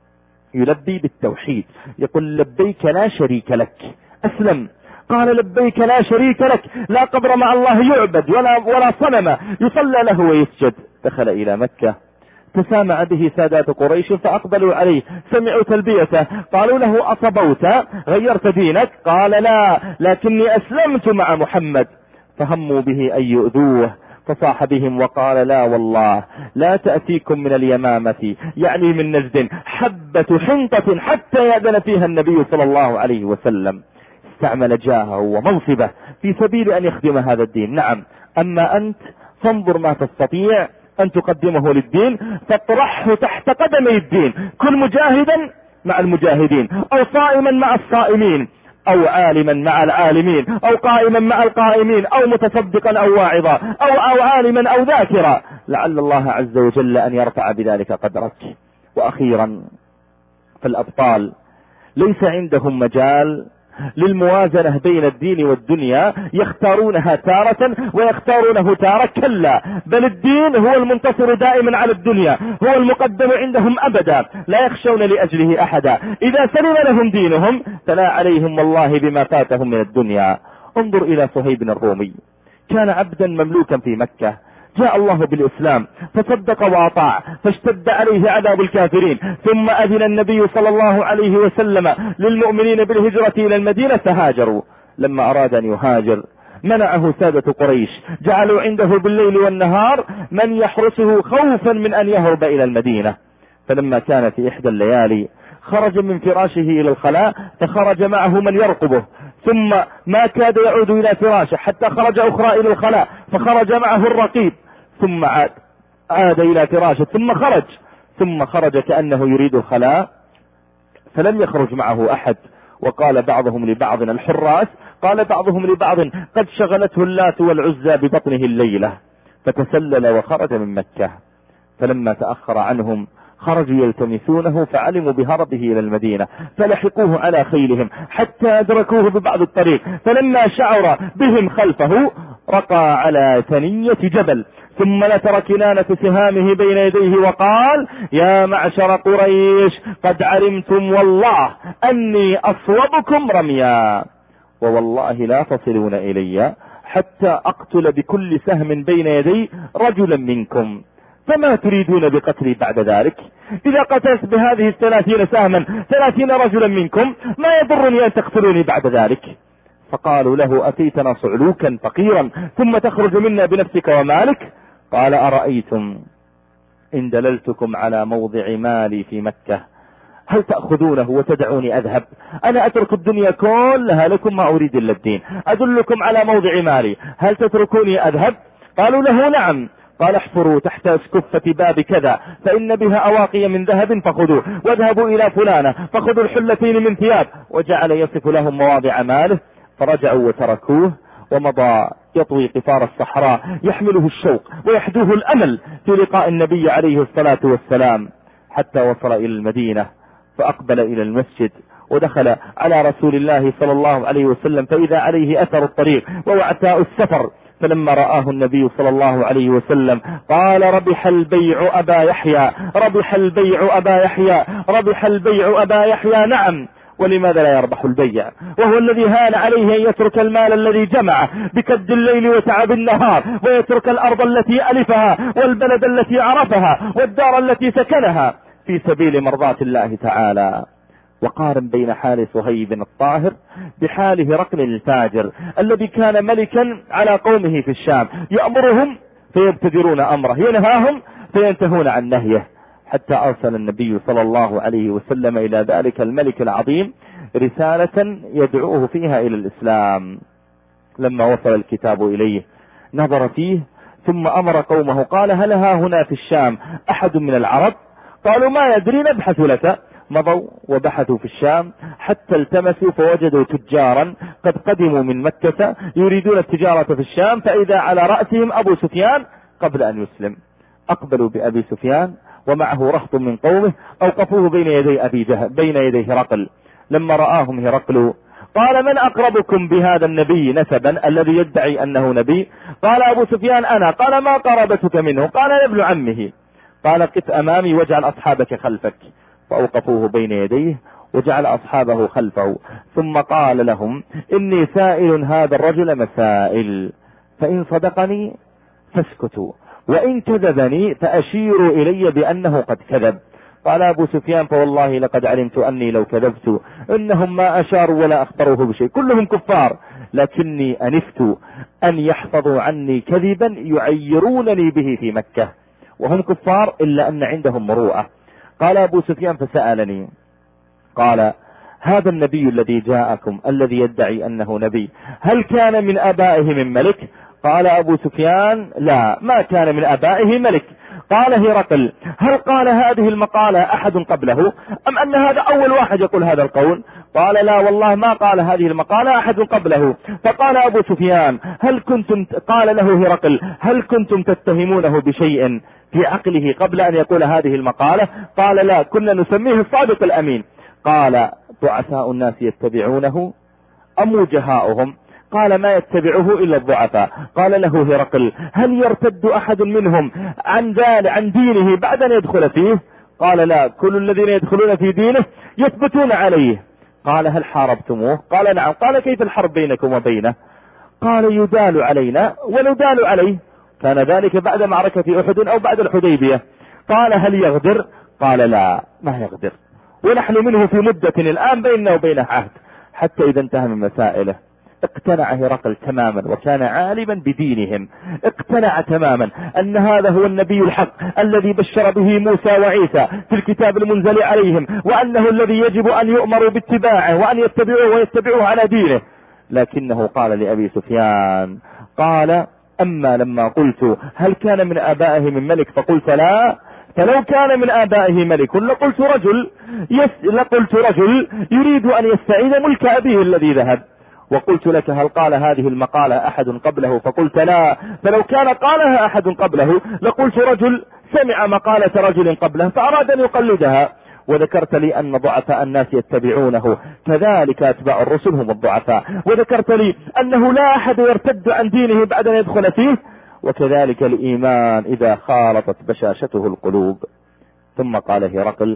يلبي بالتوحيد، يقول لبيك لا شريك لك. أسلم، قال لبيك لا شريك لك، لا قبر مع الله يعبد ولا, ولا صنم يصلى له ويسجد. دخل إلى مكة، تسامع به سادات قريش فأقبلوا عليه، سمعوا تلبيته، قالوا له أصبوت غيرت دينك؟ قال لا، لكني أسلمت مع محمد. فهموا به أن يؤذوه، فصاح بهم وقال لا والله لا تأتيكم من اليمامة، يعني من نجد، حبة حنطة حتى يأذن فيها النبي صلى الله عليه وسلم. استعمل جاهه ومنصبه في سبيل أن يخدم هذا الدين. نعم، أما أنت فانظر ما تستطيع أن تقدمه للدين، فاطرحه تحت قدمي الدين، كن مجاهدا مع المجاهدين، أو صائما مع الصائمين، أو عالما مع العالمين، أو قائما مع القائمين، أو متصدقا أو واعظا، أو, أو عالما أو ذاكرا، لعل الله عز وجل أن يرفع بذلك قدرك. وأخيرا، فالأبطال ليس عندهم مجال للموازنة بين الدين والدنيا، يختارونها تارة ويختارونه تارة. كلا، بل الدين هو المنتصر دائما على الدنيا، هو المقدم عندهم أبدا، لا يخشون لأجله أحدا. إذا سلم لهم دينهم فلا عليهم والله بما فاتهم من الدنيا. انظر إلى صهيب الرومي، كان عبدا مملوكا في مكة، جاء الله بالإسلام فصدق وأطاع، فاشتد عليه عذاب الكافرين، ثم أذن النبي صلى الله عليه وسلم للمؤمنين بالهجرة إلى المدينة فهاجروا. لما أراد أن يهاجر منعه سادة قريش، جعلوا عنده بالليل والنهار من يحرسه خوفا من أن يهرب إلى المدينة. فلما كان في إحدى الليالي خرج من فراشه إلى الخلاء، فخرج معه من يرقبه، ثم ما كاد يعود إلى فراشه حتى خرج أخرى إلى الخلاء، فخرج معه الرقيب، ثم عاد عاد إلى فراشه، ثم خرج، ثم خرج كأنه يريد الخلاء فلم يخرج معه أحد. وقال بعضهم لبعض الحراس قال بعضهم لبعض قد شغلته اللات والعزى ببطنه الليلة، فتسلل وخرج من مكة. فلما تأخر عنهم خرجوا يلتمسونه فعلموا بهربه إلى المدينة، فلحقوه على خيلهم حتى أدركوه ببعض الطريق، فلما شعر بهم خلفه رقى على ثنية جبل ثم نتر كنانة سهامه بين يديه وقال: يا معشر قريش قد علمتم والله أني أصوبكم رميا، ووالله لا تصلون إلي حتى أقتل بكل سهم بين يدي رجلا منكم، فما تريدون بقتلي بعد ذلك؟ إذا قتلت بهذه الثلاثين سهما ثلاثين رجلا منكم ما يضرني أن تقتلوني بعد ذلك. فقالوا له: أتيتنا صعلوكا فقيرا ثم تخرج منا بنفسك ومالك؟ قال: أرأيتم إن دللتكم على موضع مالي في مكة هل تأخذونه وتدعوني أذهب؟ أنا أترك الدنيا كلها لكم ما أريد إلا الدين، أدلكم على موضع مالي هل تتركوني أذهب؟ قالوا له: نعم. قال: احفروا تحت اسكفة باب كذا فإن بها أواقي من ذهب فخذوه، واذهبوا إلى فلانة فخذوا الحلتين من ثياب، وجعل يصف لهم مواضع ماله. فرجعوا وتركوه ومضى يطوي قفار الصحراء يحمله الشوق ويحدوه الأمل في لقاء النبي عليه الصلاة والسلام، حتى وصل إلى المدينة فأقبل إلى المسجد ودخل على رسول الله صلى الله عليه وسلم فإذا عليه أثر الطريق ووعثاء السفر. فلما رآه النبي صلى الله عليه وسلم قال: ربح البيع أبا يحيى، ربح البيع أبا يحيى، ربح البيع أبا يحيى. نعم، ولماذا لا يربح البيع وهو الذي هان عليه أن يترك المال الذي جمعه بكد الليل وتعب النهار، ويترك الأرض التي ألفها والبلد التي عرفها والدار التي سكنها في سبيل مرضاة الله تعالى. وقارن بين حال صهيب الطاهر بحال هرقل الفاجر الذي كان ملكا على قومه في الشام، يأمرهم فيبتدرون أمره، ينهاهم فينتهون عن نهيه، حتى أرسل النبي صلى الله عليه وسلم إلى ذلك الملك العظيم رسالة يدعوه فيها إلى الإسلام. لما وصل الكتاب إليه نظر فيه ثم أمر قومه قال: هل ها هنا في الشام أحد من العرب؟ قالوا: ما يدري، نبحث لك. مضوا وبحثوا في الشام حتى التمسوا فوجدوا تجارا قد قدموا من مكة يريدون التجارة في الشام، فإذا على رأسهم أبو سفيان قبل أن يسلم. أقبلوا بأبي سفيان ومعه رهط من قومه، أوقفوه بين يدي أبي جهل بين يدي هرقل. لما رآهم هرقل قال: من أقربكم بهذا النبي نسبا الذي يدعي أنه نبي؟ قال أبو سفيان: أنا. قال: ما قرابتك منه؟ قال: ابن عمه. قال: قف أمامي واجعل أصحابك خلفك. فأوقفوه بين يديه وجعل أصحابه خلفه، ثم قال لهم: إني سائل هذا الرجل مسائل، فإن صدقني فاسكتوا، وإن كذبني فأشيروا إلي بأنه قد كذب. قال أبو سفيان: فوالله لقد علمت أني لو كذبت إنهم ما أشاروا ولا أخبروه بشيء، كلهم كفار، لكني أنفت أن يحفظوا عني كذبا يعيرونني به في مكة، وهم كفار إلا أن عندهم مروءة. قال أبو سفيان: فسألني قال: هذا النبي الذي جاءكم الذي يدعي أنه نبي هل كان من آبائه من ملك؟ قال أبو سفيان: لا، ما كان من آبائه ملك. قال هرقل: هل قال هذه المقالة أحد قبله أم أن هذا أول واحد يقول هذا القول؟ قال: لا والله ما قال هذه المقالة أحد قبله. فقال أبو سفيان: هل كنتم قال له هرقل: هل كنتم تتهمونه بشيء في عقله قبل أن يقول هذه المقالة؟ قال: لا، كنا نسميه الصادق الأمين. قال: ضعفاء الناس يتبعونه أم وجهاؤهم؟ قال: ما يتبعه إلا الضعفاء. قال له هرقل: هل يرتد أحد منهم عن ذلك عن دينه بعد أن يدخل فيه؟ قال: لا، كل الذين يدخلون في دينه يثبتون عليه. قال: هل حاربتموه؟ قال: نعم. قال: كيف الحرب بينكم وبينه؟ قال: يدال علينا وندال عليه. كان ذلك بعد معركة أحد أو بعد الحديبية. قال: هل يغدر؟ قال: لا، ما يغدر، ونحن منه في مدة الآن بيننا وبينه عهد. حتى إذا انتهى من مسائله اقتنع هرقل تماما، وكان عالما بدينهم، اقتنع تماما أن هذا هو النبي الحق الذي بشر به موسى وعيسى في الكتاب المنزل عليهم، وأنه الذي يجب أن يؤمروا باتباعه وأن يتبعوه ويتبعوه على دينه. لكنه قال لأبي سفيان، قال: أما لما قلت هل كان من آبائه من ملك فقلت لا، فلو كان من آبائه ملك لقلت رجل يس لقلت رجل يريد أن يستعيد ملك أبيه الذي ذهب، وقلت لك هل قال هذه المقالة أحد قبله؟ فقلت لا. فلو كان قالها أحد قبله لقلت رجل سمع مقالة رجل قبله فأراد أن يقلدها. وذكرت لي أن ضعفاء الناس يتبعونه، كذلك أتباع الرسل هم الضعفاء. وذكرت لي أنه لا أحد يرتد عن دينه بعد أن يدخل فيه، وكذلك الإيمان إذا خالطت بشاشته القلوب. ثم قال هرقل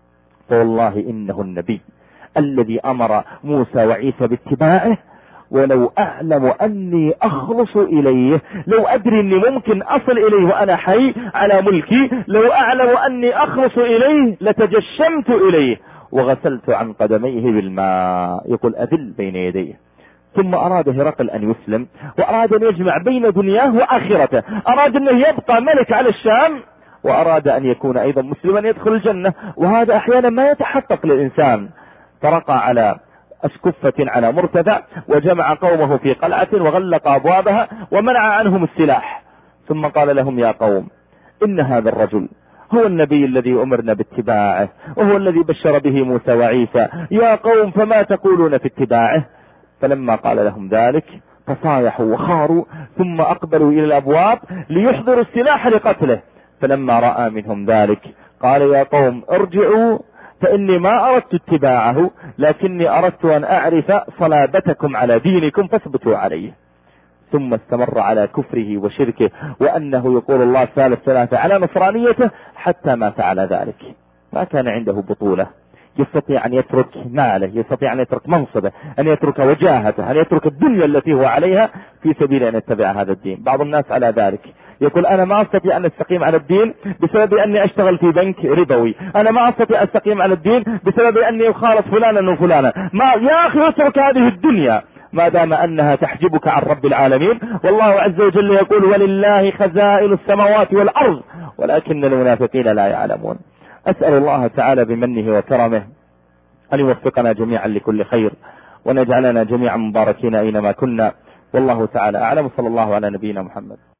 فوالله إنه النبي الذي أمر موسى وعيسى باتباعه، ولو أعلم أني أخلص إليه، لو أدري أني ممكن أصل إليه وأنا حي على ملكي، لو أعلم أني أخلص إليه لتجشمت إليه وغسلت عن قدميه بالماء. يقول أذل بين يديه. ثم أراد هرقل أن يسلم، وأراد أن يجمع بين دنياه وآخرته، أراد أنه يبقى ملك على الشام، وأراد أن يكون أيضا مسلما يدخل الجنة، وهذا أحيانا ما يتحقق للإنسان. فرقى على أسكفة على مرتدى، وجمع قومه في قلعة وغلق أبوابها ومنع عنهم السلاح. ثم قال لهم يا قوم إن هذا الرجل هو النبي الذي أمرنا باتباعه، وهو الذي بشر به موسى وعيسى، يا قوم فما تقولون في اتباعه؟ فلما قال لهم ذلك فصايحوا وخاروا، ثم أقبلوا إلى الأبواب ليحضروا السلاح لقتله. فلما رأى منهم ذلك قال يا قوم ارجعوا، فإني ما أردت اتباعه، لكني أردت أن أعرف صلابتكم على دينكم فاثبتوا عليه. ثم استمر على كفره وشركه، وأنه يقول الله ثالث ثلاثة على نصرانيته، حتى مات على ذلك. ما كان عنده بطولة، يستطيع أن يترك ماله، يستطيع أن يترك منصبه، أن يترك وجاهته، أن يترك الدنيا التي هو عليها في سبيل أن يتبع هذا الدين. بعض الناس على ذلك يقول أنا ما أستطيع أن أستقيم على الدين بسبب أني أشتغل في بنك ربوي، أنا ما أستطيع أن أستقيم على الدين بسبب أني أخالط فلانا وفلانا. ما يا أخي اترك هذه الدنيا ما دام أنها تحجبك عن رب العالمين. والله عز وجل يقول ولله خزائن السماوات والأرض ولكن المنافقين لا يعلمون. أسأل الله تعالى بمنه وكرمه أن يوفقنا جميعا لكل خير، ونجعلنا جميعا مباركين أينما كنا، والله تعالى أعلم. صلى الله على نبينا محمد.